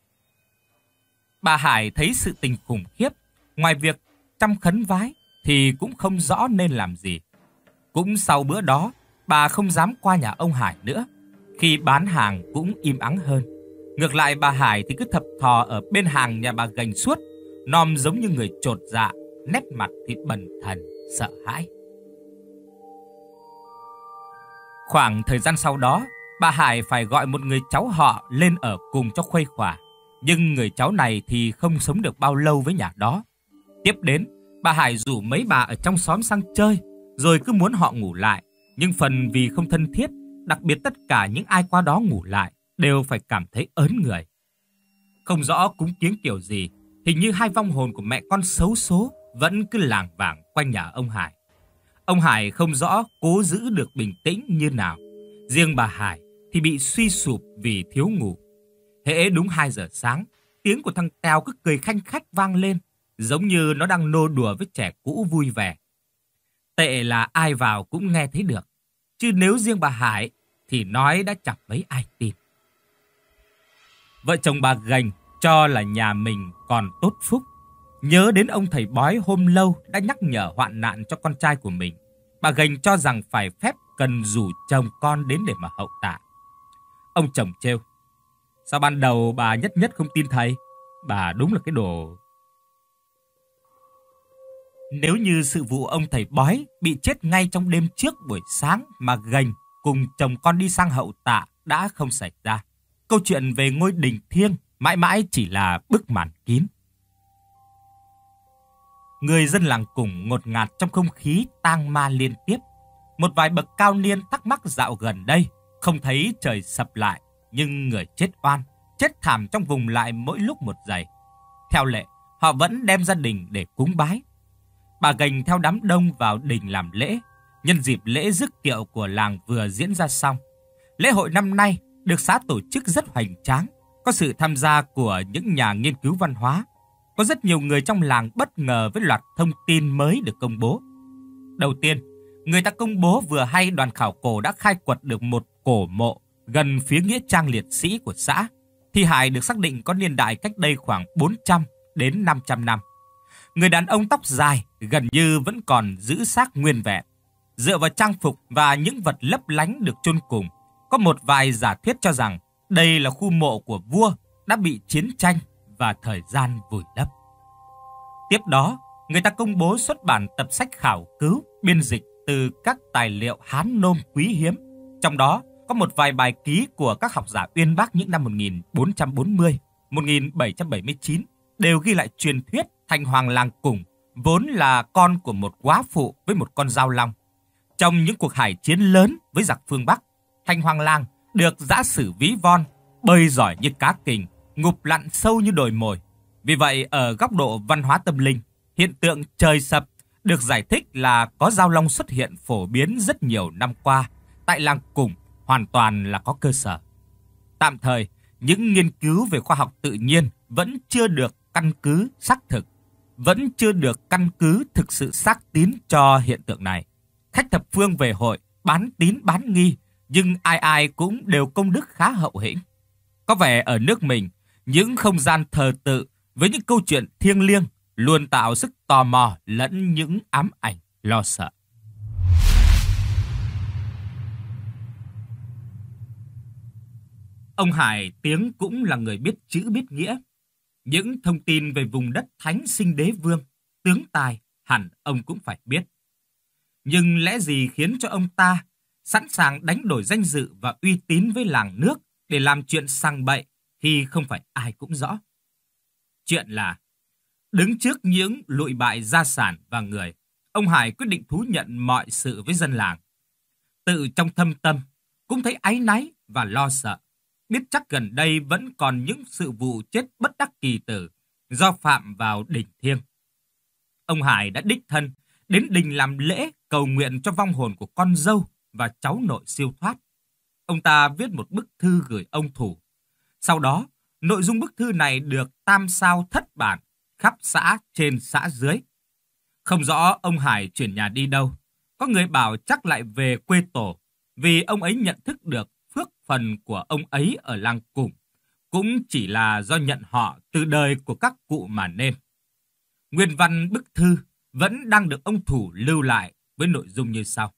Bà Hải thấy sự tình khủng khiếp, ngoài việc chăm khấn vái thì cũng không rõ nên làm gì. Cũng sau bữa đó, bà không dám qua nhà ông Hải nữa. Khi bán hàng cũng im ắng hơn. Ngược lại bà Hải thì cứ thập thò ở bên hàng nhà bà Gành suốt, nom giống như người chột dạ, nét mặt thì bần thần, sợ hãi. Khoảng thời gian sau đó, bà Hải phải gọi một người cháu họ lên ở cùng cho khuây khỏa. Nhưng người cháu này thì không sống được bao lâu với nhà đó. Tiếp đến, bà Hải rủ mấy bà ở trong xóm sang chơi, rồi cứ muốn họ ngủ lại. Nhưng phần vì không thân thiết, đặc biệt tất cả những ai qua đó ngủ lại đều phải cảm thấy ớn người. Không rõ cúng kiếng kiểu gì, hình như hai vong hồn của mẹ con xấu số vẫn cứ lảng vảng quanh nhà ông Hải. Ông Hải không rõ cố giữ được bình tĩnh như nào. Riêng bà Hải thì bị suy sụp vì thiếu ngủ. Hễ đúng hai giờ sáng, tiếng của thằng Tèo cứ cười khanh khách vang lên, giống như nó đang nô đùa với trẻ cũ vui vẻ. Tệ là ai vào cũng nghe thấy được, chứ nếu riêng bà Hải thì nói đã chẳng mấy ai tin. Vợ chồng bà Gành cho là nhà mình còn tốt phúc. Nhớ đến ông thầy bói hôm lâu đã nhắc nhở hoạn nạn cho con trai của mình, bà Gành cho rằng phải phép cần rủ chồng con đến để mà hậu tạ. Ông chồng trêu: sao ban đầu bà nhất nhất không tin thầy? Bà đúng là cái đồ... Nếu như sự vụ ông thầy bói bị chết ngay trong đêm trước buổi sáng mà Gành cùng chồng con đi sang hậu tạ đã không xảy ra, câu chuyện về ngôi đình thiêng mãi mãi chỉ là bức màn kín. Người dân làng Cùng ngột ngạt trong không khí tang ma liên tiếp. Một vài bậc cao niên thắc mắc dạo gần đây không thấy trời sập lại, nhưng người chết oan, chết thảm trong vùng lại mỗi lúc một dày. Theo lệ, họ vẫn đem gia đình để cúng bái. Bà Gành theo đám đông vào đình làm lễ. Nhân dịp lễ rước kiệu của làng vừa diễn ra xong, lễ hội năm nay được xã tổ chức rất hoành tráng, có sự tham gia của những nhà nghiên cứu văn hóa. Có rất nhiều người trong làng bất ngờ với loạt thông tin mới được công bố. Đầu tiên, người ta công bố vừa hay đoàn khảo cổ đã khai quật được một cổ mộ gần phía nghĩa trang liệt sĩ của xã. Thi hài được xác định có niên đại cách đây khoảng bốn trăm đến năm trăm năm. Người đàn ông tóc dài gần như vẫn còn giữ xác nguyên vẹn. Dựa vào trang phục và những vật lấp lánh được chôn cùng, có một vài giả thuyết cho rằng đây là khu mộ của vua đã bị chiến tranh và thời gian vùi lấp. Tiếp đó, người ta công bố xuất bản tập sách khảo cứu, biên dịch từ các tài liệu Hán Nôm quý hiếm. Trong đó có một vài bài ký của các học giả uyên bác những năm một nghìn bốn trăm bốn mươi, một nghìn bảy trăm bảy mươi chín đều ghi lại truyền thuyết thành hoàng làng Cùng vốn là con của một góa phụ với một con dao long. Trong những cuộc hải chiến lớn với giặc phương Bắc, thành hoàng làng được giã sử ví von, bơi giỏi như cá kình, ngụp lặn sâu như đồi mồi. Vì vậy, ở góc độ văn hóa tâm linh, hiện tượng trời sập được giải thích là có dao long xuất hiện phổ biến rất nhiều năm qua tại làng Cùng hoàn toàn là có cơ sở. Tạm thời, những nghiên cứu về khoa học tự nhiên vẫn chưa được căn cứ xác thực, vẫn chưa được căn cứ thực sự xác tín cho hiện tượng này. Khách thập phương về hội bán tín bán nghi, nhưng ai ai cũng đều công đức khá hậu hĩnh. Có vẻ ở nước mình, những không gian thờ tự với những câu chuyện thiêng liêng luôn tạo sức tò mò lẫn những ám ảnh lo sợ. Ông Hải tiếng cũng là người biết chữ biết nghĩa. Những thông tin về vùng đất thánh sinh đế vương, tướng tài hẳn ông cũng phải biết. Nhưng lẽ gì khiến cho ông ta sẵn sàng đánh đổi danh dự và uy tín với làng nước để làm chuyện sang bậy thì không phải ai cũng rõ. Chuyện là đứng trước những lụi bại gia sản và người, ông Hải quyết định thú nhận mọi sự với dân làng. Tự trong thâm tâm cũng thấy áy náy và lo sợ, biết chắc gần đây vẫn còn những sự vụ chết bất đắc kỳ tử do phạm vào đình thiêng. Ông Hải đã đích thân đến đình làm lễ cầu nguyện cho vong hồn của con dâu và cháu nội siêu thoát. Ông ta viết một bức thư gửi ông thủ. Sau đó, nội dung bức thư này được tam sao thất bản khắp xã trên xã dưới. Không rõ ông Hải chuyển nhà đi đâu. Có người bảo chắc lại về quê tổ, vì ông ấy nhận thức được phước phần của ông ấy ở làng Cùng cũng chỉ là do nhận họ từ đời của các cụ mà nên. Nguyên văn bức thư vẫn đang được ông thủ lưu lại với nội dung như sau.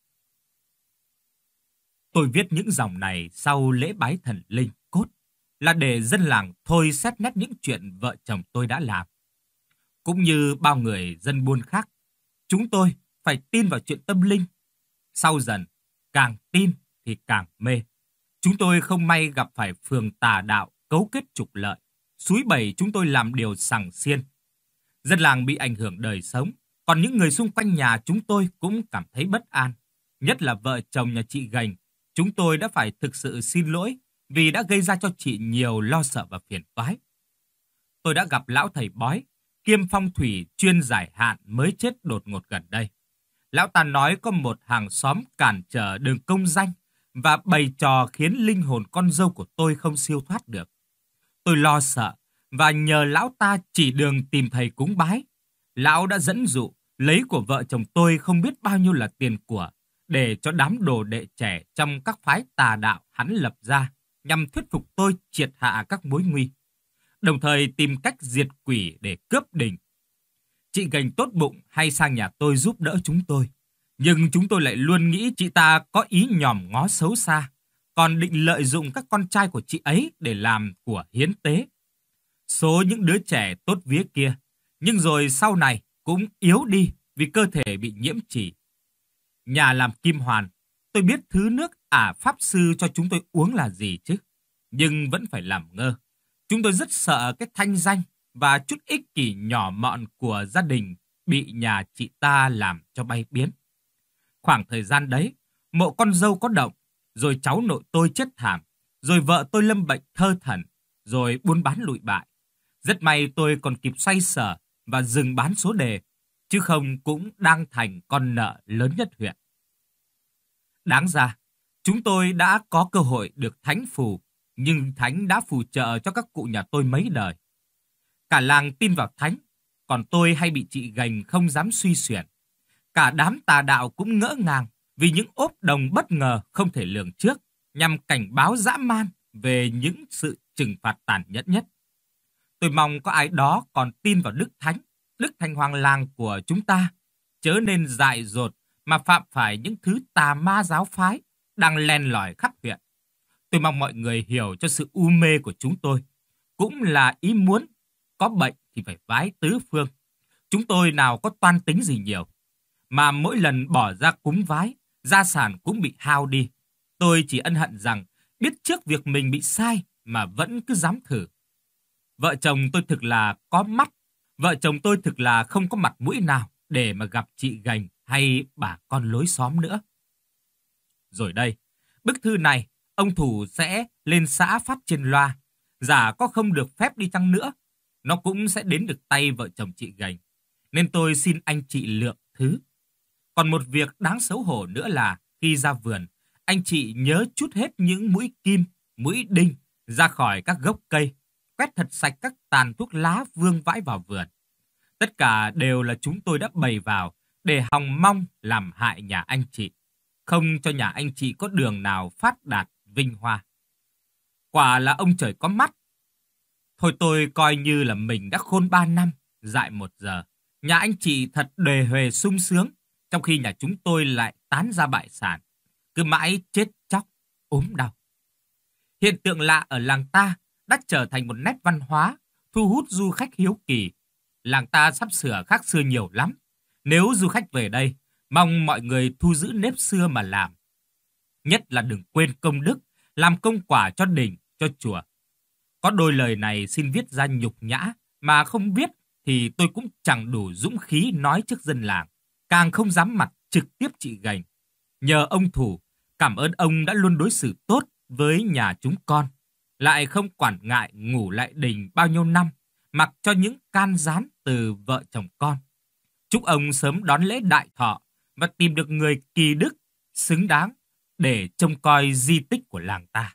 Tôi viết những dòng này sau lễ bái thần linh cốt là để dân làng thôi xét nét những chuyện vợ chồng tôi đã làm. Cũng như bao người dân buôn khác, chúng tôi phải tin vào chuyện tâm linh. Sau dần, càng tin thì càng mê. Chúng tôi không may gặp phải phường tà đạo cấu kết trục lợi, xúi bẩy chúng tôi làm điều sằng xiên. Dân làng bị ảnh hưởng đời sống, còn những người xung quanh nhà chúng tôi cũng cảm thấy bất an. Nhất là vợ chồng nhà chị Gành, chúng tôi đã phải thực sự xin lỗi vì đã gây ra cho chị nhiều lo sợ và phiền toái. Tôi đã gặp lão thầy bói, kiêm phong thủy chuyên giải hạn mới chết đột ngột gần đây. Lão ta nói có một hàng xóm cản trở đường công danh và bày trò khiến linh hồn con dâu của tôi không siêu thoát được. Tôi lo sợ và nhờ lão ta chỉ đường tìm thầy cúng bái. Lão đã dẫn dụ lấy của vợ chồng tôi không biết bao nhiêu là tiền của để cho đám đồ đệ trẻ trong các phái tà đạo hắn lập ra nhằm thuyết phục tôi triệt hạ các mối nguy, đồng thời tìm cách diệt quỷ để cướp đình. Chị Gành tốt bụng hay sang nhà tôi giúp đỡ chúng tôi, nhưng chúng tôi lại luôn nghĩ chị ta có ý nhòm ngó xấu xa, còn định lợi dụng các con trai của chị ấy để làm của hiến tế. Số những đứa trẻ tốt vía kia, nhưng rồi sau này cũng yếu đi vì cơ thể bị nhiễm trì. Nhà làm kim hoàn, tôi biết thứ nước ả pháp sư cho chúng tôi uống là gì chứ, nhưng vẫn phải làm ngơ. Chúng tôi rất sợ cái thanh danh và chút ích kỷ nhỏ mọn của gia đình bị nhà chị ta làm cho bay biến. Khoảng thời gian đấy, mộ con dâu có động, rồi cháu nội tôi chết thảm, rồi vợ tôi lâm bệnh thơ thẩn, rồi buôn bán lụi bại. Rất may tôi còn kịp xoay sở và dừng bán số đề, chứ không cũng đang thành con nợ lớn nhất huyện. Đáng ra, chúng tôi đã có cơ hội được thánh phù, nhưng thánh đã phù trợ cho các cụ nhà tôi mấy đời. Cả làng tin vào thánh, còn tôi hay bị chị Gành không dám suy xuyển. Cả đám tà đạo cũng ngỡ ngàng vì những ốp đồng bất ngờ không thể lường trước, nhằm cảnh báo dã man về những sự trừng phạt tàn nhẫn nhất. Tôi mong có ai đó còn tin vào Đức Thánh, Đức Thành Hoàng làng của chúng ta, chớ nên dại dột mà phạm phải những thứ tà ma giáo phái đang len lỏi khắp huyện. Tôi mong mọi người hiểu cho sự u mê của chúng tôi, cũng là ý muốn có bệnh thì phải vái tứ phương. Chúng tôi nào có toan tính gì nhiều, mà mỗi lần bỏ ra cúng vái, gia sản cũng bị hao đi. Tôi chỉ ân hận rằng biết trước việc mình bị sai mà vẫn cứ dám thử. Vợ chồng tôi thực là có mắt, vợ chồng tôi thực là không có mặt mũi nào để mà gặp chị Gành hay bà con lối xóm nữa. Rồi đây, bức thư này ông thủ sẽ lên xã phát trên loa, giả có không được phép đi chăng nữa, nó cũng sẽ đến được tay vợ chồng chị Gành, nên tôi xin anh chị lượng thứ. Còn một việc đáng xấu hổ nữa là khi ra vườn, anh chị nhớ trút hết những mũi kim, mũi đinh ra khỏi các gốc cây, quét thật sạch các tàn thuốc lá vương vãi vào vườn. Tất cả đều là chúng tôi đã bày vào để hòng mong làm hại nhà anh chị, không cho nhà anh chị có đường nào phát đạt vinh hoa. Quả là ông trời có mắt. Thôi tôi coi như là mình đã khôn ba năm, dại một giờ. Nhà anh chị thật đề huề sung sướng, trong khi nhà chúng tôi lại tán ra bại sản, cứ mãi chết chóc, ốm đau. Hiện tượng lạ ở làng ta đã trở thành một nét văn hóa, thu hút du khách hiếu kỳ. Làng ta sắp sửa khác xưa nhiều lắm. Nếu du khách về đây, mong mọi người thu giữ nếp xưa mà làm. Nhất là đừng quên công đức, làm công quả cho đình, cho chùa. Có đôi lời này xin viết ra nhục nhã, mà không viết thì tôi cũng chẳng đủ dũng khí nói trước dân làng, càng không dám mặt trực tiếp chị Gành. Nhờ ông thủ, cảm ơn ông đã luôn đối xử tốt với nhà chúng con, lại không quản ngại ngủ lại đình bao nhiêu năm, mặc cho những can gián từ vợ chồng con. Chúc ông sớm đón lễ đại thọ và tìm được người kỳ đức, xứng đáng để trông coi di tích của làng ta.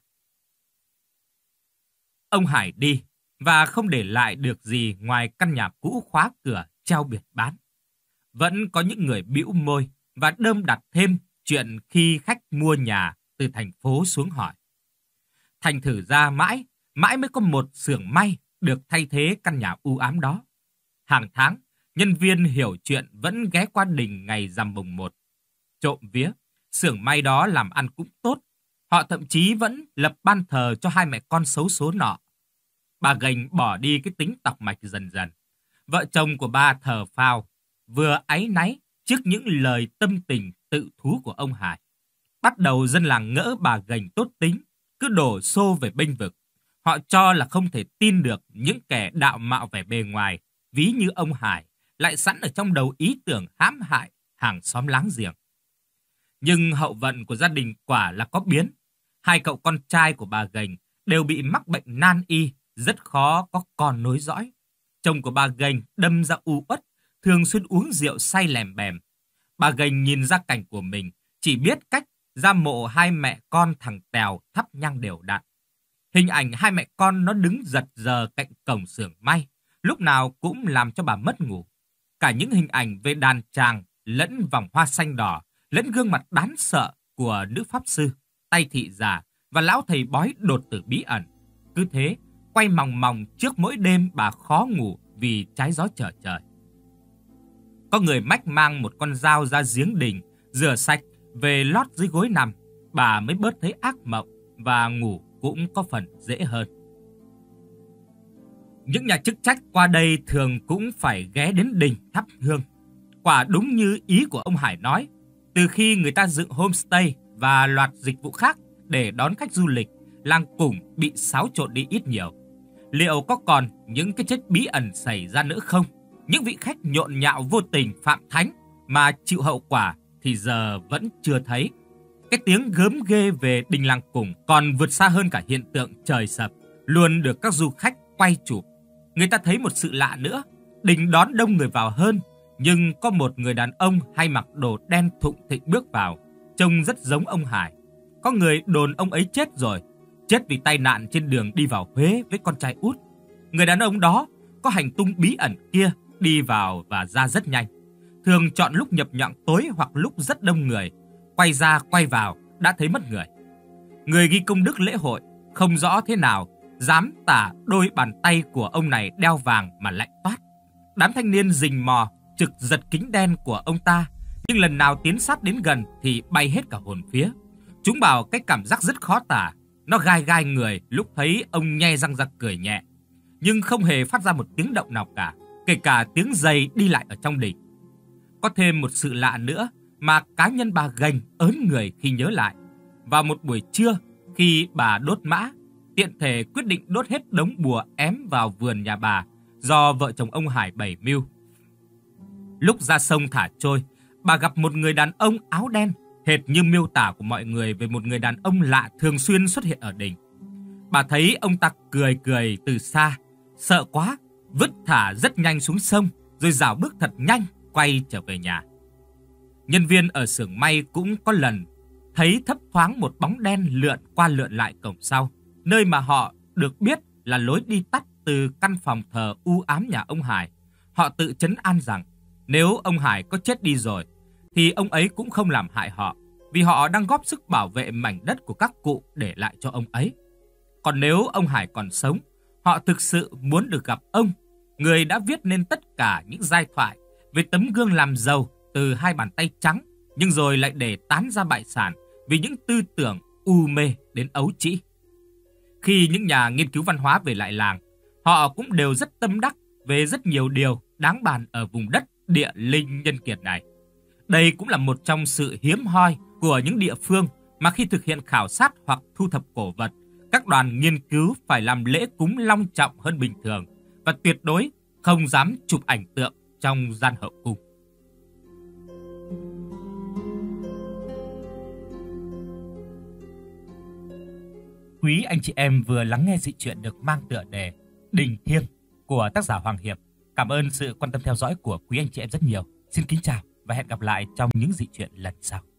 Ông Hải đi và không để lại được gì ngoài căn nhà cũ khóa cửa treo biệt bán. Vẫn có những người bĩu môi và đơm đặt thêm chuyện khi khách mua nhà từ thành phố xuống hỏi. Thành thử ra mãi, mãi mới có một xưởng may được thay thế căn nhà u ám đó. Hàng tháng, nhân viên hiểu chuyện vẫn ghé qua đình ngày rằm mùng một. Trộm vía, xưởng may đó làm ăn cũng tốt. Họ thậm chí vẫn lập ban thờ cho hai mẹ con xấu số nọ. Bà Gành bỏ đi cái tính tọc mạch dần dần. Vợ chồng của bà thờ phào, vừa áy náy trước những lời tâm tình tự thú của ông Hải. Bắt đầu dân làng ngỡ bà Gành tốt tính, cứ đổ xô về bênh vực. Họ cho là không thể tin được những kẻ đạo mạo vẻ bề ngoài, ví như ông Hải, lại sẵn ở trong đầu ý tưởng hãm hại hàng xóm láng giềng. Nhưng hậu vận của gia đình quả là có biến. Hai cậu con trai của bà Gành đều bị mắc bệnh nan y, rất khó có con nối dõi. Chồng của bà Gành đâm ra u uất, thường xuyên uống rượu say lèm bèm. Bà Gành nhìn ra cảnh của mình, chỉ biết cách ra mộ hai mẹ con thằng Tèo thắp nhang đều đặn. Hình ảnh hai mẹ con nó đứng giật giờ cạnh cổng xưởng may, lúc nào cũng làm cho bà mất ngủ. Cả những hình ảnh về đàn tràng, lẫn vòng hoa xanh đỏ, lẫn gương mặt đáng sợ của nữ pháp sư, tay thị giả và lão thầy bói đột tử bí ẩn. Cứ thế, quay mòng mòng trước mỗi đêm bà khó ngủ vì trái gió trở trời. Có người mách mang một con dao ra giếng đình, rửa sạch, về lót dưới gối nằm, bà mới bớt thấy ác mộng và ngủ cũng có phần dễ hơn. Những nhà chức trách qua đây thường cũng phải ghé đến đình thắp hương. Quả đúng như ý của ông Hải nói, từ khi người ta dựng homestay và loạt dịch vụ khác để đón khách du lịch, làng Củng bị xáo trộn đi ít nhiều. Liệu có còn những cái chết bí ẩn xảy ra nữa không? Những vị khách nhộn nhạo vô tình phạm thánh mà chịu hậu quả thì giờ vẫn chưa thấy. Cái tiếng gớm ghê về đình làng Củng còn vượt xa hơn cả hiện tượng trời sập, luôn được các du khách quay chụp. Người ta thấy một sự lạ nữa, đình đón đông người vào hơn, nhưng có một người đàn ông hay mặc đồ đen thụng thịnh bước vào, trông rất giống ông Hải. Có người đồn ông ấy chết rồi, chết vì tai nạn trên đường đi vào Huế với con trai út. Người đàn ông đó có hành tung bí ẩn kia, đi vào và ra rất nhanh. Thường chọn lúc nhập nhằng tối hoặc lúc rất đông người, quay ra quay vào đã thấy mất người. Người ghi công đức lễ hội không rõ thế nào dám tả đôi bàn tay của ông này đeo vàng mà lạnh toát. Đám thanh niên rình mò trực giật kính đen của ông ta, nhưng lần nào tiến sát đến gần thì bay hết cả hồn vía. Chúng bảo cái cảm giác rất khó tả, nó gai gai người lúc thấy ông nhe răng ra cười nhẹ, nhưng không hề phát ra một tiếng động nào cả, kể cả tiếng giày đi lại ở trong đình. Có thêm một sự lạ nữa mà cá nhân bà Gành ớn người khi nhớ lại. Vào một buổi trưa, khi bà đốt mã, tiện thể quyết định đốt hết đống bùa ém vào vườn nhà bà do vợ chồng ông Hải bày mưu. Lúc ra sông thả trôi, bà gặp một người đàn ông áo đen, hệt như miêu tả của mọi người về một người đàn ông lạ thường xuyên xuất hiện ở đình. Bà thấy ông ta cười cười từ xa, sợ quá, vứt thả rất nhanh xuống sông, rồi rảo bước thật nhanh quay trở về nhà. Nhân viên ở xưởng may cũng có lần thấy thấp thoáng một bóng đen lượn qua lượn lại cổng sau, nơi mà họ được biết là lối đi tắt từ căn phòng thờ u ám nhà ông Hải. Họ tự trấn an rằng nếu ông Hải có chết đi rồi thì ông ấy cũng không làm hại họ, vì họ đang góp sức bảo vệ mảnh đất của các cụ để lại cho ông ấy. Còn nếu ông Hải còn sống, họ thực sự muốn được gặp ông, người đã viết nên tất cả những giai thoại về tấm gương làm giàu từ hai bàn tay trắng, nhưng rồi lại để tán ra bại sản vì những tư tưởng u mê đến ấu trĩ. Khi những nhà nghiên cứu văn hóa về lại làng, họ cũng đều rất tâm đắc về rất nhiều điều đáng bàn ở vùng đất địa linh nhân kiệt này. Đây cũng là một trong sự hiếm hoi của những địa phương mà khi thực hiện khảo sát hoặc thu thập cổ vật, các đoàn nghiên cứu phải làm lễ cúng long trọng hơn bình thường và tuyệt đối không dám chụp ảnh tượng trong gian hậu cung. Quý anh chị em vừa lắng nghe dị truyện được mang tựa đề Đình Thiêng của tác giả Hoàng Hiệp. Cảm ơn sự quan tâm theo dõi của quý anh chị em rất nhiều. Xin kính chào và hẹn gặp lại trong những dị truyện lần sau.